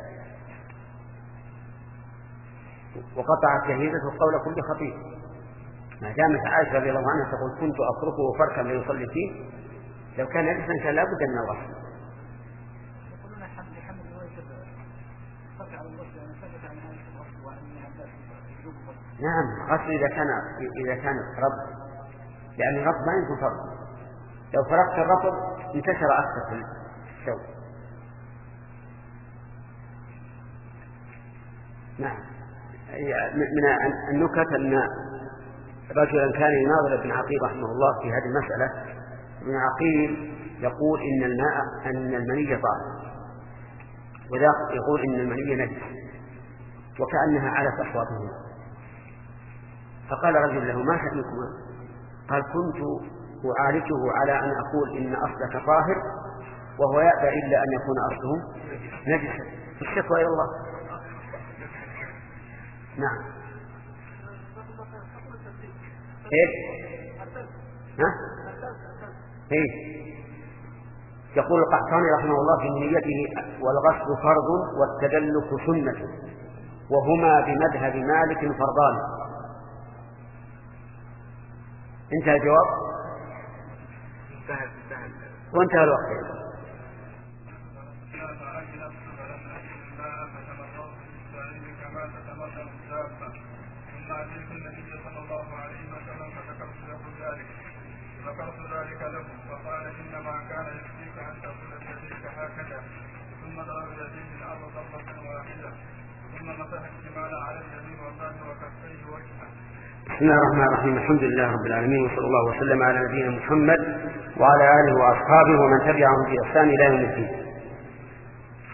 وقطعت جهيزة القول كل خطيب. ما دامت عائشة رضي الله عنها تقول كنت أتركه فركا ليصلي فيه، لو كان نجسا كان لا بد من الغسل. نعم، غسل إذا كان إذا كان رب، لأن الرطب ما يمكن فرض. لو فرقت الرطب انتشر أكثر في الشوك. نعم. من النكت أن رجلا كان يناظر ابن عقيل رحمه الله في هذه المسألة. ابن عقيل يقول إن الماء أن المني طاهر، وذاك يقول إن المني نجس، وكأنها علت أصواتهما. فقال رجل له ما شأنكما؟ قال كنت أعالجه على أن أقول إن أصلك طاهر وهو يأبى إلا أن يكون أصله نجسا، الشكوى إلى الله. نعم. إيه؟ ها؟ إيه؟ يقول القحطاني رحمه الله في نيته والغسل فرض والتدلك سنة وهما بمذهب مالك فرضان. انتهى الجواب وانتهى الوقت. ذكرت ذلك له فقال انما كان يكفيك ان تغسل بيديك هكذا ثم ضرب يديه الارض ضربه واحده ثم مسح الشمال على اليمين والظهر وكفيه وجهه. بسم الله الرحمن الرحيم. الحمد لله رب العالمين، وصلى الله وسلم على نبينا محمد وعلى آله وأصحابه ومن تبعهم بإحسان إلى يوم الدين.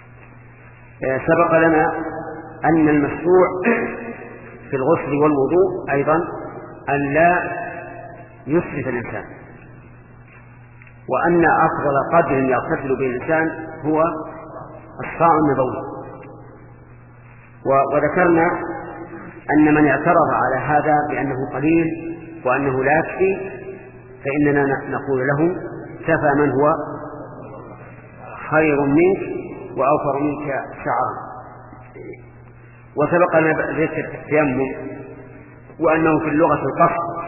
سبق لنا أن المشروع في الغسل والوضوء أيضا أن لا يسرف الإنسان، وأن أفضل قدر يغتسل به الإنسان هو الصاع النبوي. وذكرنا أن من اعترض على هذا بأنه قليل وأنه لا يكفي فإننا نقول له كفى من هو خير منك وأوفر منك شعرا. وسبق لنا ذكر التيمم وأنه في اللغة القصد،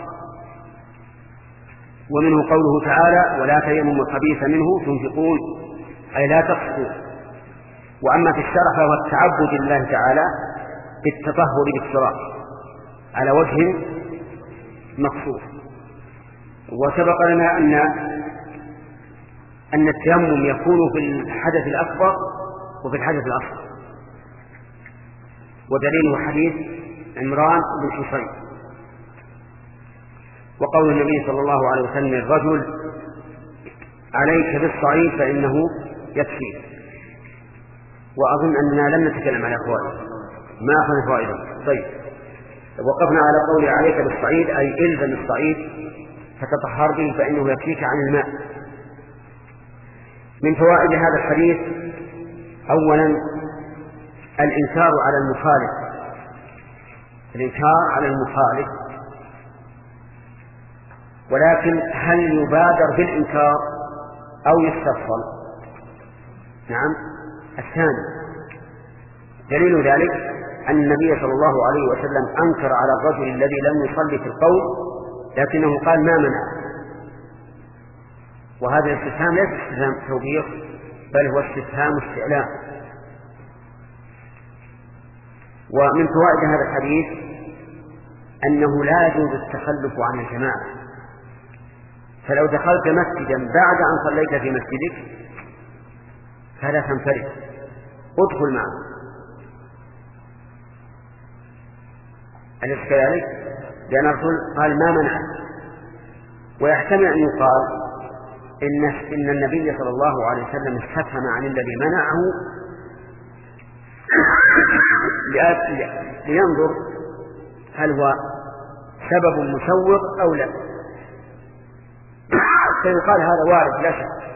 ومنه قوله تعالى ولا تيمموا الخبيث منه تنفقون، أي لا تقصدوا. وأما في الشرع فهو التعبد لله تعالى بالتطهر بالتراب على وجه مقصود. وسبق لنا أن أن التيمم يكون في الحدث الأكبر وفي الحدث الأصغر، ودليله حديث عمران بن حصين وقول النبي صلى الله عليه وسلم للرجل عليك بالصعيد فإنه يكفي. وأظن أننا لم نتكلم على فوائد، ما أخذنا فوائدا. طيب، وقفنا على قول عليك بالصعيد أي إلزم الصعيد فتطهر به فإنه يكفيك عن الماء. من فوائد هذا الحديث أولا الإنكار على المخالف، الإنكار على المخالف، ولكن هل يبادر بالإنكار أو يستفصل؟ نعم الثاني. دليل ذلك أن النبي صلى الله عليه وسلم أنكر على الرجل الذي لم يصلي في القول لكنه قال ما منع، وهذا الاستفهام ليس استفهام توبيخ بل هو استفهام استعلام. ومن فوائد هذا الحديث أنه لا يجوز التخلف عن الجماعة، فلو دخلت مسجدا بعد أن صليت في مسجدك فلا تنفرد، ادخل معه. أليس كذلك؟ لأن الرسول قال ما منع. ويحتمل أن يقال إن, إن النبي صلى الله عليه وسلم استفهم عن الذي منعه لينظر هل هو سبب مسوغ أو لا، فيقال هذا وارد لا شك،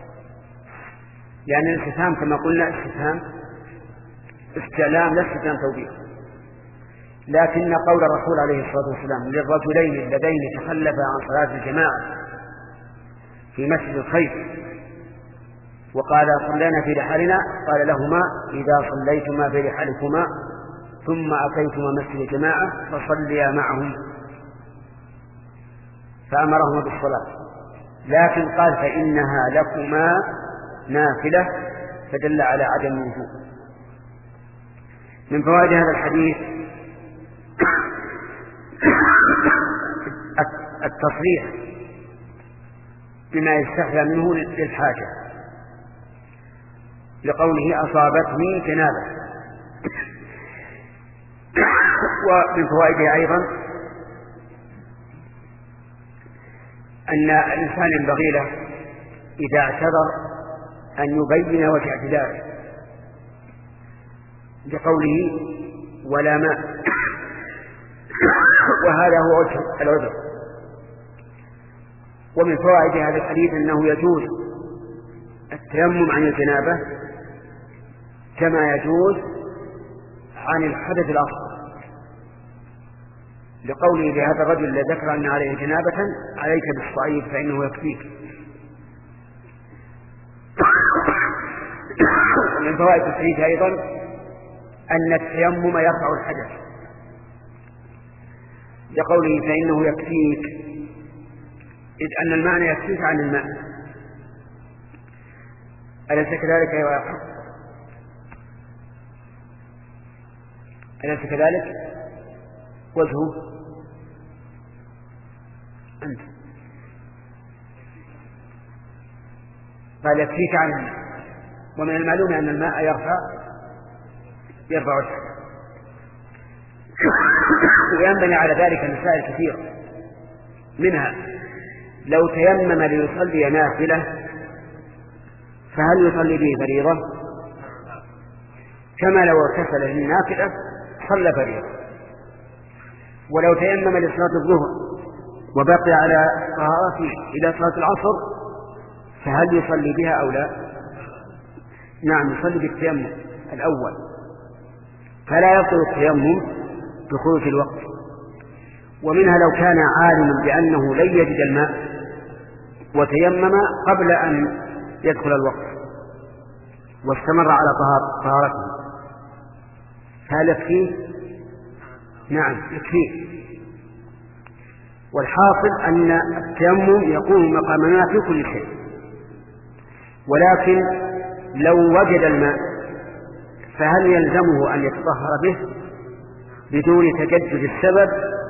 لأن الاستفهام كما قلنا استفهام استعلام لا استفهام توبيخ. لكن قول الرسول عليه الصلاة والسلام للرجلين اللذين تخلفا عن صلاة الجماعة في مسجد الخيف وقال صلينا في رحالنا قال لهما إذا صليتما في رحالكما ثم أتيتما مسجد الجماعة فصليا معهم، فأمرهما بالصلاة، لكن قال فإنها لكما نافلة، فدل على عدم الوجوب. من فوائد هذا الحديث التصريح بما يستحيا منه للحاجة، لقوله أصابتني جنابة. ومن فوائده أيضا أن الإنسان ينبغي له إذا اعتذر أن يبين وجه اعتذاره، لقوله ولا ماء، وهذا هو وجه العذر. ومن فوائد هذا الحديث أنه يجوز التيمم عن الجنابة كما يجوز عن الحدث الأصغر، لقوله لهذا الرجل الذي ذكر أن عليه جنابة عليك بالصعيد فإنه يكفيك. ومن فوائد الحديث أيضا أن التيمم يرفع الحدث، لقوله فإنه يكفيك، إذ أن المعنى يكفيك عن الماء. أليس كذلك يا أخي؟ أليس كذلك؟ وجهه أنت قال يكفيك عن الماء، ومن المعلوم أن الماء يرفع يرفع الحدث. وينبني على ذلك مسائل كثيرة، منها لو تيمم ليصلي نافلة فهل يصلي به فريضة؟ كما لو اغتسل للنافلة صلى فريضة. ولو تيمم لصلاة الظهر وبقي على طهارته إلى صلاة العصر فهل يصلي بها أو لا؟ نعم، يصلي بالتيمم الأول، فلا يبطل التيمم بخروج الوقت. ومنها لو كان عالما بأنه لن يجد الماء وتيمم قبل أن يدخل الوقت واستمر على طهارته هل يكفيه؟ نعم يكفيه. والحاصل أن التيمم يقوم مقام الماء في كل شيء، ولكن لو وجد الماء فهل يلزمه أن يتطهر به بدون تجدد السبب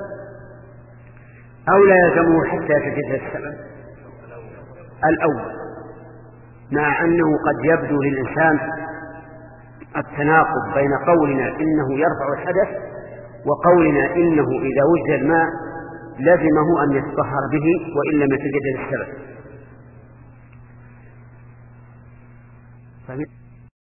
أو لا يلزمه حتى يتجدد السبب؟ الأول، مع أنه قد يبدو للإنسان التناقض بين قولنا إنه يرفع الحدث وقولنا إنه إذا وجد الماء لزمه أن يتطهر به وإن لم يتجدد السبب.